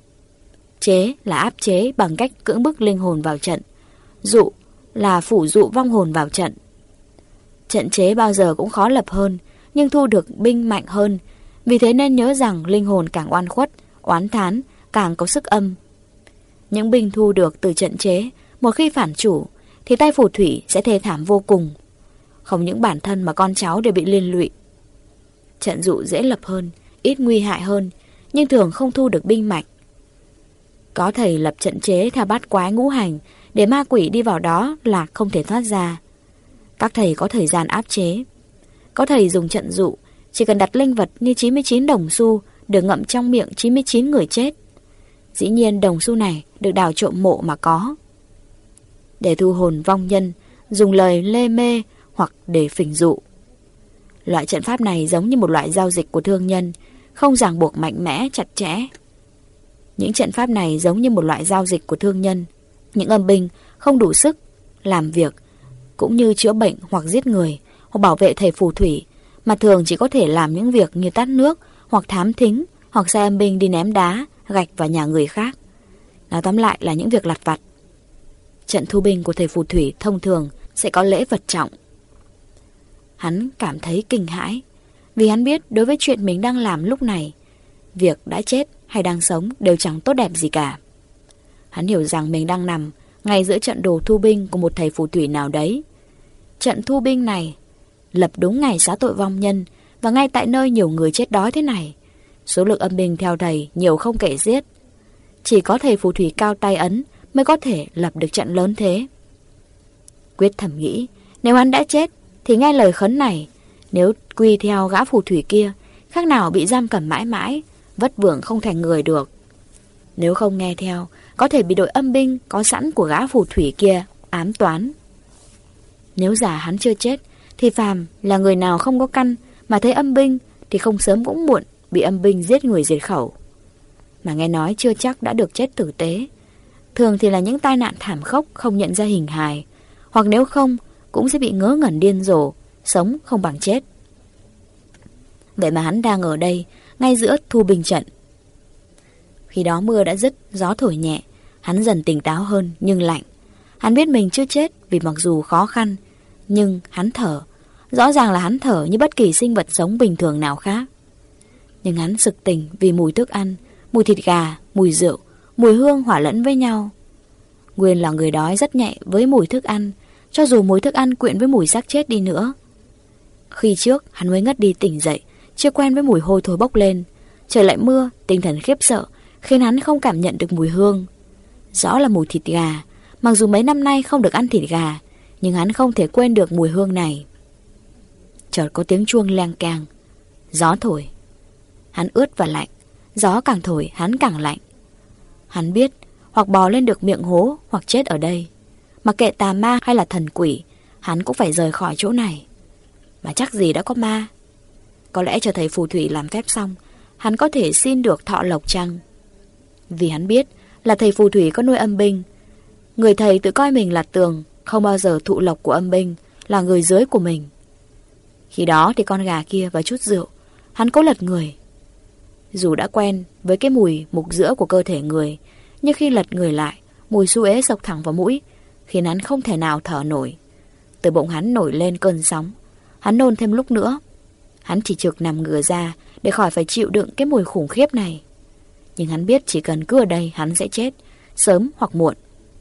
Chế là áp chế bằng cách cưỡng bức linh hồn vào trận. Dụ là phủ dụ vong hồn vào trận. Trận chế bao giờ cũng khó lập hơn, nhưng thu được binh mạnh hơn. Vì thế nên nhớ rằng linh hồn càng oan khuất, oán thán, càng có sức âm. Những binh thu được từ trận chế, một khi phản chủ, thì tay phù thủy sẽ thê thảm vô cùng. Không những bản thân mà con cháu đều bị liên lụy. Trận dụ dễ lập hơn, ít nguy hại hơn, nhưng thường không thu được binh mạnh. Có thầy lập trận chế theo bát quái ngũ hành, để ma quỷ đi vào đó là không thể thoát ra. Các thầy có thời gian áp chế. Có thầy dùng trận dụ, chỉ cần đặt linh vật như chín mươi chín đồng xu được ngậm trong miệng chín mươi chín người chết. Dĩ nhiên đồng xu này được đào trộm mộ mà có. Để thu hồn vong nhân, dùng lời lê mê hoặc để phỉnh dụ. Loại trận pháp này giống như một loại giao dịch của thương nhân, không ràng buộc mạnh mẽ, chặt chẽ. Những trận pháp này giống như một loại giao dịch của thương nhân. Những âm binh không đủ sức làm việc, cũng như chữa bệnh hoặc giết người, hoặc bảo vệ thầy phù thủy, mà thường chỉ có thể làm những việc như tát nước, hoặc thám thính, hoặc sai âm binh đi ném đá, gạch vào nhà người khác. Nói tóm lại là những việc lặt vặt. Trận thu binh của thầy phù thủy thông thường sẽ có lễ vật trọng. Hắn cảm thấy kinh hãi, vì hắn biết đối với chuyện mình đang làm lúc này, việc đã chết hay đang sống đều chẳng tốt đẹp gì cả. Hắn hiểu rằng mình đang nằm ngay giữa trận đồ thu binh của một thầy phù thủy nào đấy. Trận thu binh này lập đúng ngày xá tội vong nhân, và ngay tại nơi nhiều người chết đói thế này. Số lượng âm binh theo thầy nhiều không kể xiết. Chỉ có thầy phù thủy cao tay ấn mới có thể lập được trận lớn thế. Quyết thầm nghĩ, nếu hắn đã chết thì nghe lời khấn này, nếu quy theo gã phù thủy kia, khác nào bị giam cầm mãi mãi, vất vưởng không thành người được. Nếu không nghe theo, có thể bị đội âm binh có sẵn của gã phù thủy kia ám toán. Nếu giả hắn chưa chết, thì phàm là người nào không có căn mà thấy âm binh thì không sớm cũng muộn bị âm binh giết người diệt khẩu. Mà nghe nói chưa chắc đã được chết tử tế. Thường thì là những tai nạn thảm khốc không nhận ra hình hài, hoặc nếu không cũng sẽ bị ngớ ngẩn điên rồ, sống không bằng chết. Vậy mà hắn đang ở đây, ngay giữa thu binh trận. Khi đó mưa đã dứt, gió thổi nhẹ, hắn dần tỉnh táo hơn nhưng lạnh. Hắn biết mình chưa chết vì mặc dù khó khăn, nhưng hắn thở. Rõ ràng là hắn thở như bất kỳ sinh vật sống bình thường nào khác. Nhưng hắn sực tỉnh vì mùi thức ăn, mùi thịt gà, mùi rượu, mùi hương hòa lẫn với nhau. Nguyên là người đói rất nhạy với mùi thức ăn, cho dù mùi thức ăn quyện với mùi xác chết đi nữa. Khi trước hắn mới ngất đi tỉnh dậy, chưa quen với mùi hôi thối bốc lên. Trời lại mưa, tinh thần khiếp sợ khiến hắn không cảm nhận được mùi hương. Rõ là mùi thịt gà, mặc dù mấy năm nay không được ăn thịt gà, nhưng hắn không thể quên được mùi hương này. Chợt có tiếng chuông leng keng. Gió thổi. Hắn ướt và lạnh. Gió càng thổi hắn càng lạnh. Hắn biết hoặc bò lên được miệng hố hoặc chết ở đây. Mặc kệ tà ma hay là thần quỷ, hắn cũng phải rời khỏi chỗ này. Mà chắc gì đã có ma. Có lẽ chờ thầy phù thủy làm phép xong, hắn có thể xin được thọ lộc chăng? Vì hắn biết là thầy phù thủy có nuôi âm binh. Người thầy tự coi mình là tường, không bao giờ thụ lộc của âm binh, là người dưới của mình. Khi đó thì con gà kia và chút rượu, hắn cố lật người. Dù đã quen với cái mùi mục giữa của cơ thể người, nhưng khi lật người lại, mùi xú ế xộc thẳng vào mũi, khiến hắn không thể nào thở nổi. Từ bụng hắn nổi lên cơn sóng. Hắn nôn thêm lúc nữa. Hắn chỉ trực nằm ngửa ra để khỏi phải chịu đựng cái mùi khủng khiếp này. Nhưng hắn biết chỉ cần cứ ở đây hắn sẽ chết, sớm hoặc muộn.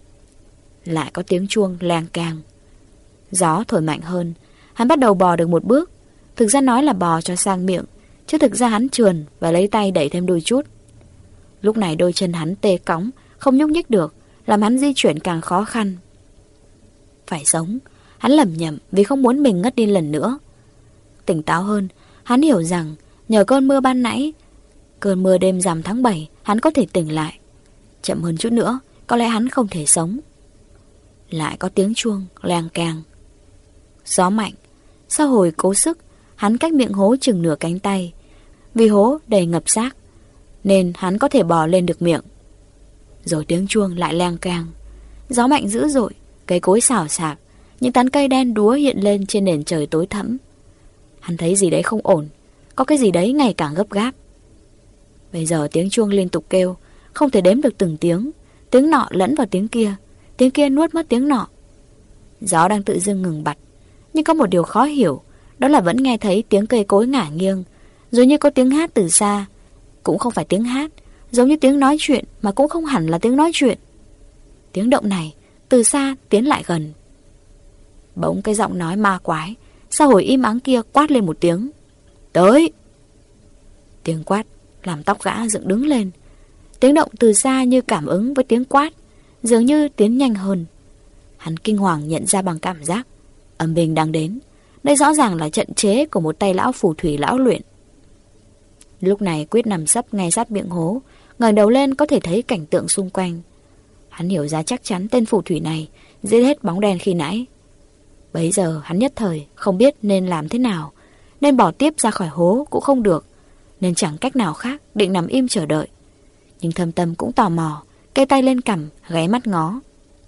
Lại có tiếng chuông leng keng. Gió thổi mạnh hơn. Hắn bắt đầu bò được một bước. Thực ra nói là bò cho sang miệng, chứ thực ra hắn trườn và lấy tay đẩy thêm đôi chút. Lúc này đôi chân hắn tê cóng, không nhúc nhích được, làm hắn di chuyển càng khó khăn. Phải sống, hắn lẩm nhẩm vì không muốn mình ngất đi lần nữa. Tỉnh táo hơn, hắn hiểu rằng nhờ cơn mưa ban nãy, cơn mưa đêm rằm tháng bảy, hắn có thể tỉnh lại. Chậm hơn chút nữa, có lẽ hắn không thể sống. Lại có tiếng chuông leng keng. Gió mạnh. Sau hồi cố sức, hắn cách miệng hố chừng nửa cánh tay. Vì hố đầy ngập xác nên hắn có thể bò lên được miệng. Rồi tiếng chuông lại leng keng. Gió mạnh dữ dội, cây cối xào xạc, những tán cây đen đúa hiện lên trên nền trời tối thẫm. Hắn thấy gì đấy không ổn, có cái gì đấy ngày càng gấp gáp. Bây giờ tiếng chuông liên tục kêu, không thể đếm được từng tiếng. Tiếng nọ lẫn vào tiếng kia, tiếng kia nuốt mất tiếng nọ. Gió đang tự dưng ngừng bặt, nhưng có một điều khó hiểu, đó là vẫn nghe thấy tiếng cây cối ngả nghiêng, rồi như có tiếng hát từ xa. Cũng không phải tiếng hát, giống như tiếng nói chuyện mà cũng không hẳn là tiếng nói chuyện. Tiếng động này từ xa tiến lại gần. Bỗng cái giọng nói ma quái sau hồi im ắng kia quát lên một tiếng. Tới! Tiếng quát làm tóc gã dựng đứng lên. Tiếng động từ xa như cảm ứng với tiếng quát, dường như tiến nhanh hơn. Hắn kinh hoàng nhận ra bằng cảm giác âm binh đang đến. Đây rõ ràng là trận chế của một tay lão phù thủy lão luyện. Lúc này Quyết nằm sấp ngay sát miệng hố, ngẩng đầu lên có thể thấy cảnh tượng xung quanh. Hắn hiểu ra chắc chắn tên phù thủy này giết hết bóng đen khi nãy. Bấy giờ hắn nhất thời không biết nên làm thế nào, nên bỏ tiếp ra khỏi hố cũng không được, nên chẳng cách nào khác định nằm im chờ đợi. Nhưng thâm tâm cũng tò mò, kê tay lên cằm, ghé mắt ngó.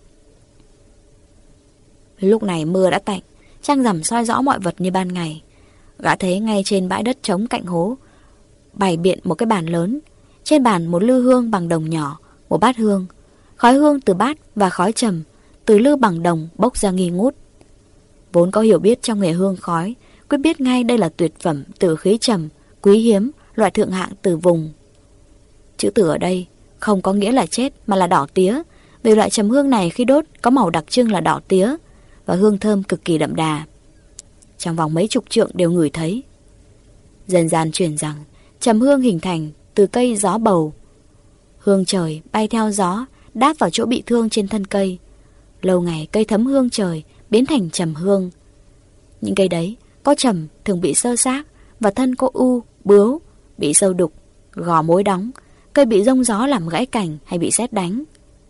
Lúc này mưa đã tạnh, trăng rằm soi rõ mọi vật như ban ngày. Gã thấy ngay trên bãi đất trống cạnh hố bày biện một cái bàn lớn. Trên bàn một lư hương bằng đồng nhỏ, một bát hương. Khói hương từ bát và khói trầm từ lư bằng đồng bốc ra nghi ngút. Vốn có hiểu biết trong nghề hương khói, Quyết biết ngay đây là tuyệt phẩm tử khí trầm, quý hiếm, loại thượng hạng từ vùng. Chữ tử ở đây không có nghĩa là chết mà là đỏ tía, vì loại trầm hương này khi đốt có màu đặc trưng là đỏ tía và hương thơm cực kỳ đậm đà. Trong vòng mấy chục trượng đều ngửi thấy. Dân gian truyền rằng trầm hương hình thành từ cây gió bầu. Hương trời bay theo gió, đáp vào chỗ bị thương trên thân cây. Lâu ngày cây thấm hương trời biến thành trầm hương. Những cây đấy có trầm thường bị xơ xác và thân có u, bướu, bị sâu đục, gò mối đóng, cây bị giông gió làm gãy cành hay bị sét đánh.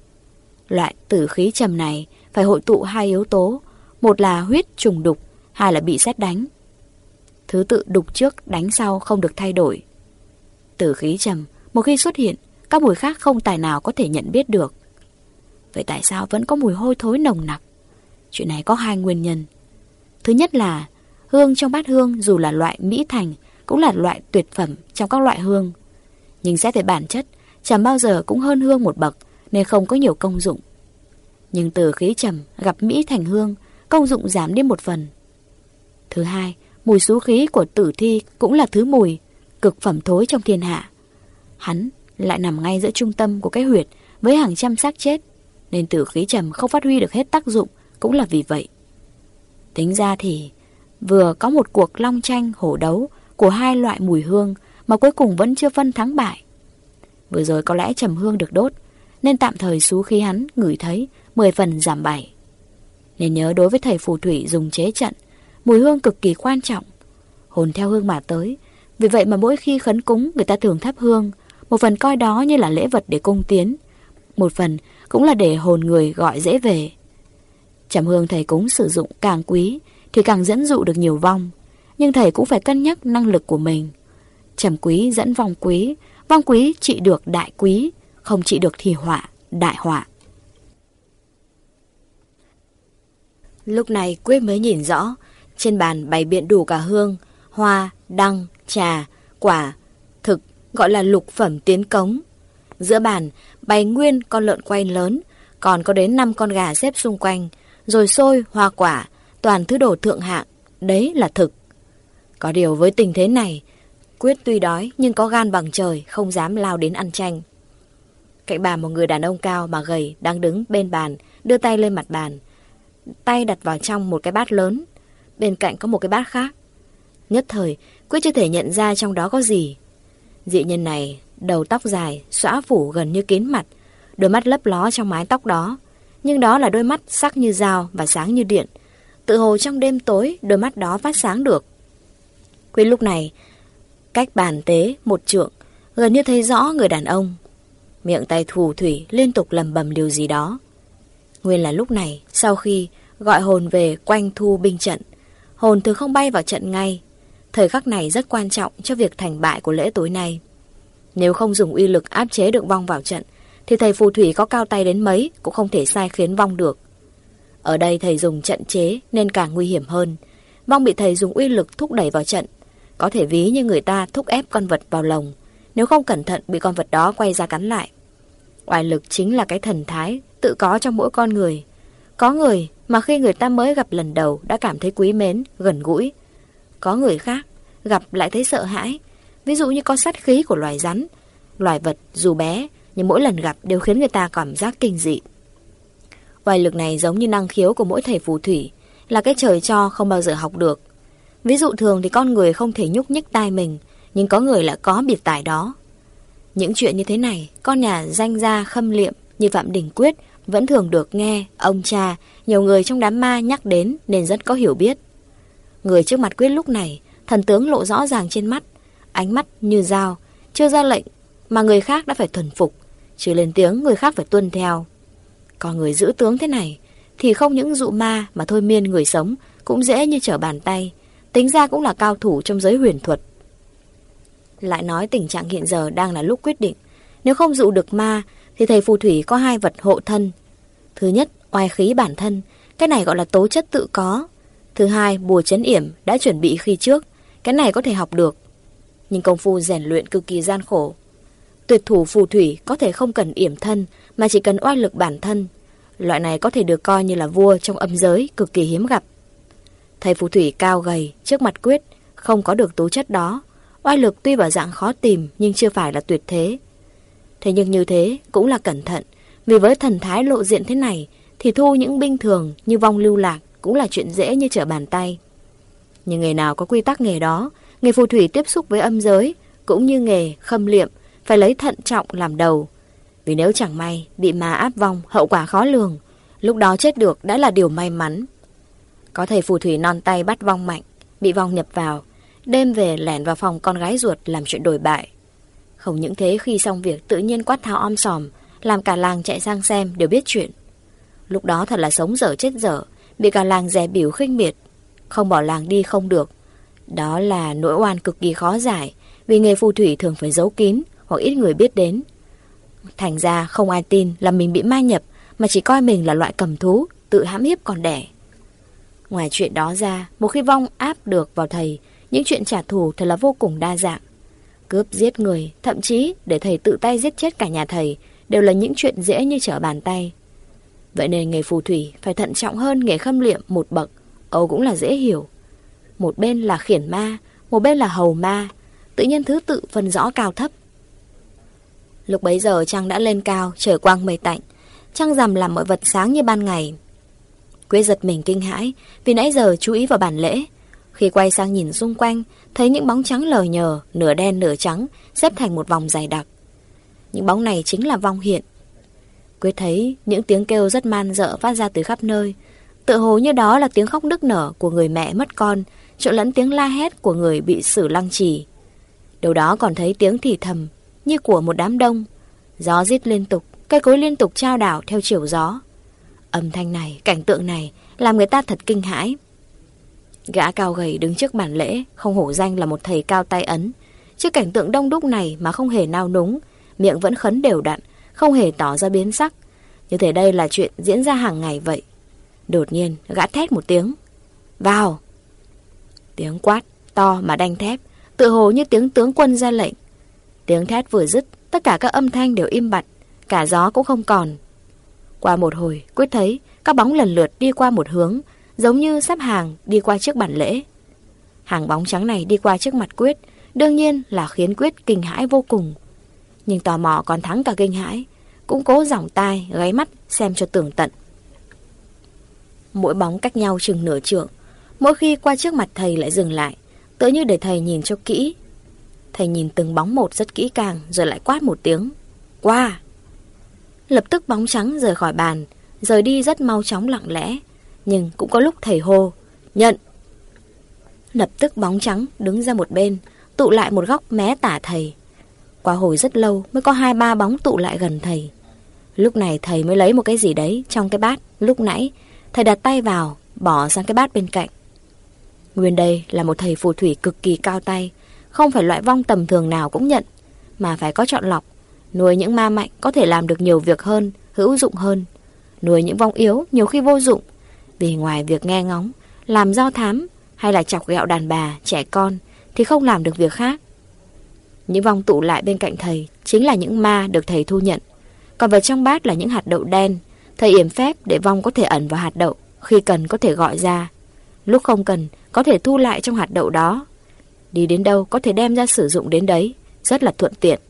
Loại tử khí trầm này phải hội tụ hai yếu tố, một là huyết trùng đục, hai là bị sét đánh. Thứ tự đục trước đánh sau không được thay đổi. Tử khí trầm một khi xuất hiện, các mùi khác không tài nào có thể nhận biết được. Vậy tại sao vẫn có mùi hôi thối nồng nặc? Chuyện này có hai nguyên nhân. Thứ nhất là hương trong bát hương dù là loại mỹ thành cũng là loại tuyệt phẩm trong các loại hương. Nhưng xét về bản chất, chẳng bao giờ cũng hơn hương một bậc nên không có nhiều công dụng. Nhưng từ khí trầm gặp mỹ thành hương, công dụng giảm đi một phần. Thứ hai, mùi xú khí của tử thi cũng là thứ mùi cực phẩm thối trong thiên hạ. Hắn lại nằm ngay giữa trung tâm của cái huyệt với hàng trăm xác chết, nên tử khí trầm không phát huy được hết tác dụng cũng là vì vậy. Tính ra thì vừa có một cuộc long tranh hổ đấu của hai loại mùi hương mà cuối cùng vẫn chưa phân thắng bại. Vừa rồi có lẽ trầm hương được đốt nên tạm thời xú khí hắn ngửi thấy mười phần giảm bảy. Nên nhớ đối với thầy phù thủy dùng chế trận, mùi hương cực kỳ quan trọng. Hồn theo hương mà tới, vì vậy mà mỗi khi khấn cúng người ta thường thắp hương, một phần coi đó như là lễ vật để cung tiến, một phần cũng là để hồn người gọi dễ về. Trầm hương thầy cúng sử dụng càng quý thì càng dẫn dụ được nhiều vong, nhưng thầy cũng phải cân nhắc năng lực của mình. Trầm quý dẫn vong quý, vong quý trị được đại quý, không trị được thì họa, đại họa. Lúc này Quyết mới nhìn rõ, trên bàn bày biện đủ cả hương, hoa, đăng, trà, quả, thực, gọi là lục phẩm tiến cống. Giữa bàn bày nguyên con lợn quay lớn, còn có đến năm con gà xếp xung quanh, rồi xôi, hoa quả, toàn thứ đồ thượng hạng, đấy là thực. Có điều với tình thế này, Quyết tuy đói nhưng có gan bằng trời, không dám lao đến ăn tranh. Cạnh bà một người đàn ông cao mà gầy đang đứng bên bàn, đưa tay lên mặt bàn, tay đặt vào trong một cái bát lớn. Bên cạnh có một cái bát khác. Nhất thời, Quyết chưa thể nhận ra trong đó có gì. Dị nhân này, đầu tóc dài, xõa phủ gần như kín mặt, đôi mắt lấp ló trong mái tóc đó. Nhưng đó là đôi mắt sắc như dao và sáng như điện. Tự hồ trong đêm tối, đôi mắt đó phát sáng được. Quyết lúc này, cách bàn tế một trượng, gần như thấy rõ người đàn ông. Miệng tay thủ thủy liên tục lầm bầm điều gì đó. Nguyên là lúc này, sau khi gọi hồn về quanh thu binh trận, hồn thường không bay vào trận ngay. Thời khắc này rất quan trọng cho việc thành bại của lễ tối nay. Nếu không dùng uy lực áp chế được vong vào trận, thì thầy phù thủy có cao tay đến mấy cũng không thể sai khiến vong được. Ở đây thầy dùng trận chế nên càng nguy hiểm hơn. Vong bị thầy dùng uy lực thúc đẩy vào trận, có thể ví như người ta thúc ép con vật vào lồng. Nếu không cẩn thận bị con vật đó quay ra cắn lại. Oai lực chính là cái thần thái tự có trong mỗi con người. Có người mà khi người ta mới gặp lần đầu đã cảm thấy quý mến, gần gũi. Có người khác gặp lại thấy sợ hãi. Ví dụ như có sát khí của loài rắn. Loài vật dù bé nhưng mỗi lần gặp đều khiến người ta cảm giác kinh dị. Oai lực này giống như năng khiếu của mỗi thầy phù thủy, là cái trời cho không bao giờ học được. Ví dụ thường thì con người không thể nhúc nhích tai mình, nhưng có người lại có biệt tài đó. Những chuyện như thế này, con nhà danh gia khâm liệm như Phạm Đình Quyết vẫn thường được nghe ông cha, nhiều người trong đám ma nhắc đến nên rất có hiểu biết. Người trước mặt Quyết lúc này, thần tướng lộ rõ ràng trên mắt, ánh mắt như dao, chưa ra lệnh mà người khác đã phải thuần phục, chưa lên tiếng người khác phải tuân theo. Còn người giữ tướng thế này thì không những dụ ma mà thôi miên người sống cũng dễ như trở bàn tay, tính ra cũng là cao thủ trong giới huyền thuật. Lại nói tình trạng hiện giờ đang là lúc quyết định. Nếu không dụ được ma thì thầy phù thủy có hai vật hộ thân. Thứ nhất, oai khí bản thân, cái này gọi là tố chất tự có. Thứ hai, bùa trấn yểm đã chuẩn bị khi trước, cái này có thể học được. Nhưng công phu rèn luyện cực kỳ gian khổ. Tuyệt thủ phù thủy có thể không cần yểm thân mà chỉ cần oai lực bản thân. Loại này có thể được coi như là vua trong âm giới, cực kỳ hiếm gặp. Thầy phù thủy cao gầy trước mặt Quyết không có được tố chất đó. Oai lực tuy bảo dạng khó tìm nhưng chưa phải là tuyệt thế. Thế nhưng như thế cũng là cẩn thận, vì với thần thái lộ diện thế này thì thu những binh thường như vong lưu lạc cũng là chuyện dễ như trở bàn tay. Nhưng nghề nào có quy tắc nghề đó, nghề phù thủy tiếp xúc với âm giới cũng như nghề khâm liệm phải lấy thận trọng làm đầu. Vì nếu chẳng may bị ma áp vong, hậu quả khó lường, lúc đó chết được đã là điều may mắn. Có thầy phù thủy non tay bắt vong mạnh, bị vong nhập vào, đêm về lẻn vào phòng con gái ruột làm chuyện đổi bại. Không những thế, khi xong việc tự nhiên quát tháo om sòm, làm cả làng chạy sang xem đều biết chuyện. Lúc đó thật là sống dở chết dở, bị cả làng dè bỉu khinh miệt, không bỏ làng đi không được. Đó là nỗi oan cực kỳ khó giải, vì nghề phù thủy thường phải giấu kín hoặc ít người biết đến. Thành ra không ai tin là mình bị ma nhập, mà chỉ coi mình là loại cầm thú, tự hãm hiếp con đẻ. Ngoài chuyện đó ra, một khi vong áp được vào thầy, những chuyện trả thù thật là vô cùng đa dạng. Cướp giết người, thậm chí để thầy tự tay giết chết cả nhà thầy, đều là những chuyện dễ như trở bàn tay. Vậy nên nghề phù thủy phải thận trọng hơn nghề khâm liệm một bậc, Âu cũng là dễ hiểu. Một bên là khiển ma, một bên là hầu ma, tự nhiên thứ tự phân rõ cao thấp. Lúc bấy giờ trăng đã lên cao, trời quang mây tạnh, trăng rằm làm mọi vật sáng như ban ngày. Quyết giật mình kinh hãi vì nãy giờ chú ý vào bản lễ. Khi quay sang nhìn xung quanh, thấy những bóng trắng lờ nhờ, nửa đen nửa trắng, xếp thành một vòng dày đặc. Những bóng này chính là vong hiện. Quyết thấy những tiếng kêu rất man dợ phát ra từ khắp nơi, tựa hồ như đó là tiếng khóc nức nở của người mẹ mất con, trộn lẫn tiếng la hét của người bị xử lăng trì. Đâu đó còn thấy tiếng thì thầm như của một đám đông. Gió rít liên tục, cây cối liên tục chao đảo theo chiều gió. Âm thanh này, cảnh tượng này làm người ta thật kinh hãi. Gã cao gầy đứng trước bàn lễ, không hổ danh là một thầy cao tay ấn. Trước cảnh tượng đông đúc này mà không hề nao núng, miệng vẫn khấn đều đặn, không hề tỏ ra biến sắc, như thể đây là chuyện diễn ra hàng ngày vậy. Đột nhiên gã thét một tiếng: "Vào!" Tiếng quát to mà đanh thép, tựa hồ như tiếng tướng quân ra lệnh. Tiếng thét vừa dứt, tất cả các âm thanh đều im bặt, cả gió cũng không còn. Qua một hồi, Quyết thấy các bóng lần lượt đi qua một hướng, giống như sắp hàng đi qua trước bàn lễ. Hàng bóng trắng này đi qua trước mặt Quyết, đương nhiên là khiến Quyết kinh hãi vô cùng. Nhưng tò mò còn thắng cả kinh hãi, cũng cố giỏng tai, gáy mắt xem cho tường tận. Mỗi bóng cách nhau chừng nửa trượng, mỗi khi qua trước mặt thầy lại dừng lại, tựa như để thầy nhìn cho kỹ. Thầy nhìn từng bóng một rất kỹ càng, rồi lại quát một tiếng: qua! Lập tức bóng trắng rời khỏi bàn, rời đi rất mau chóng lặng lẽ. Nhưng cũng có lúc thầy hô: nhận! Lập tức bóng trắng đứng ra một bên, tụ lại một góc mé tả thầy. Qua hồi rất lâu mới có hai ba bóng tụ lại gần thầy. Lúc này thầy mới lấy một cái gì đấy trong cái bát lúc nãy. Thầy đặt tay vào, bỏ sang cái bát bên cạnh. Nguyên đây là một thầy phù thủy cực kỳ cao tay, không phải loại vong tầm thường nào cũng nhận, mà phải có chọn lọc. Nuôi những ma mạnh có thể làm được nhiều việc hơn, hữu dụng hơn. Nuôi những vong yếu nhiều khi vô dụng, vì ngoài việc nghe ngóng, làm do thám hay là chọc ghẹo đàn bà, trẻ con thì không làm được việc khác. Những vong tụ lại bên cạnh thầy chính là những ma được thầy thu nhận. Còn vào trong bát là những hạt đậu đen. Thầy yểm phép để vong có thể ẩn vào hạt đậu, khi cần có thể gọi ra, lúc không cần có thể thu lại trong hạt đậu đó. Đi đến đâu có thể đem ra sử dụng đến đấy, rất là thuận tiện.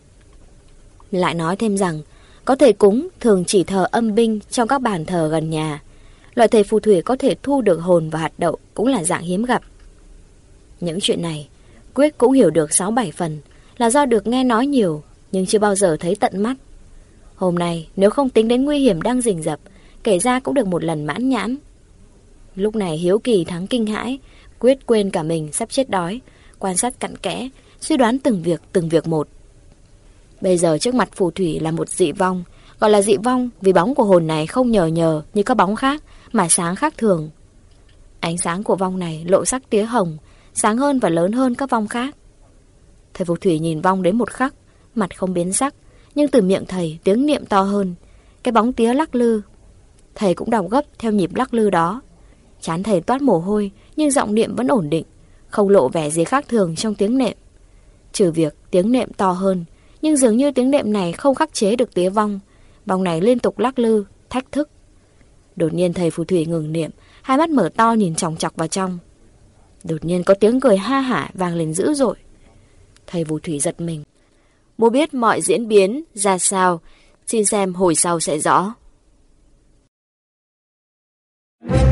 Lại nói thêm rằng, có thầy cúng thường chỉ thờ âm binh trong các bàn thờ gần nhà. Loại thầy phù thủy có thể thu được hồn vào hạt đậu cũng là dạng hiếm gặp. Những chuyện này Quyết cũng hiểu được sáu bảy phần, là do được nghe nói nhiều nhưng chưa bao giờ thấy tận mắt. Hôm nay nếu không tính đến nguy hiểm đang rình rập, kể ra cũng được một lần mãn nhãn. Lúc này hiếu kỳ thắng kinh hãi, Quyết quên cả mình sắp chết đói, quan sát cặn kẽ, suy đoán từng việc từng việc một. Bây giờ trước mặt phù thủy là một dị vong, gọi là dị vong vì bóng của hồn này không nhờ nhờ như các bóng khác, mà sáng khác thường. Ánh sáng của vong này lộ sắc tía hồng, sáng hơn và lớn hơn các vong khác. Thầy phù thủy nhìn vong đến một khắc, mặt không biến sắc, nhưng từ miệng thầy tiếng niệm to hơn, cái bóng tía lắc lư. Thầy cũng đọc gấp theo nhịp lắc lư đó. Trán thầy toát mồ hôi, nhưng giọng niệm vẫn ổn định, không lộ vẻ gì khác thường trong tiếng niệm. Trừ việc tiếng niệm to hơn, nhưng dường như tiếng niệm này không khắc chế được tía vong. Vong này liên tục lắc lư, thách thức. Đột nhiên thầy phù thủy ngừng niệm, hai mắt mở to nhìn chòng chọc vào trong. Đột nhiên có tiếng cười ha hả vang lên dữ dội. Thầy phù thủy giật mình. Muốn biết mọi diễn biến ra sao, xin xem hồi sau sẽ rõ.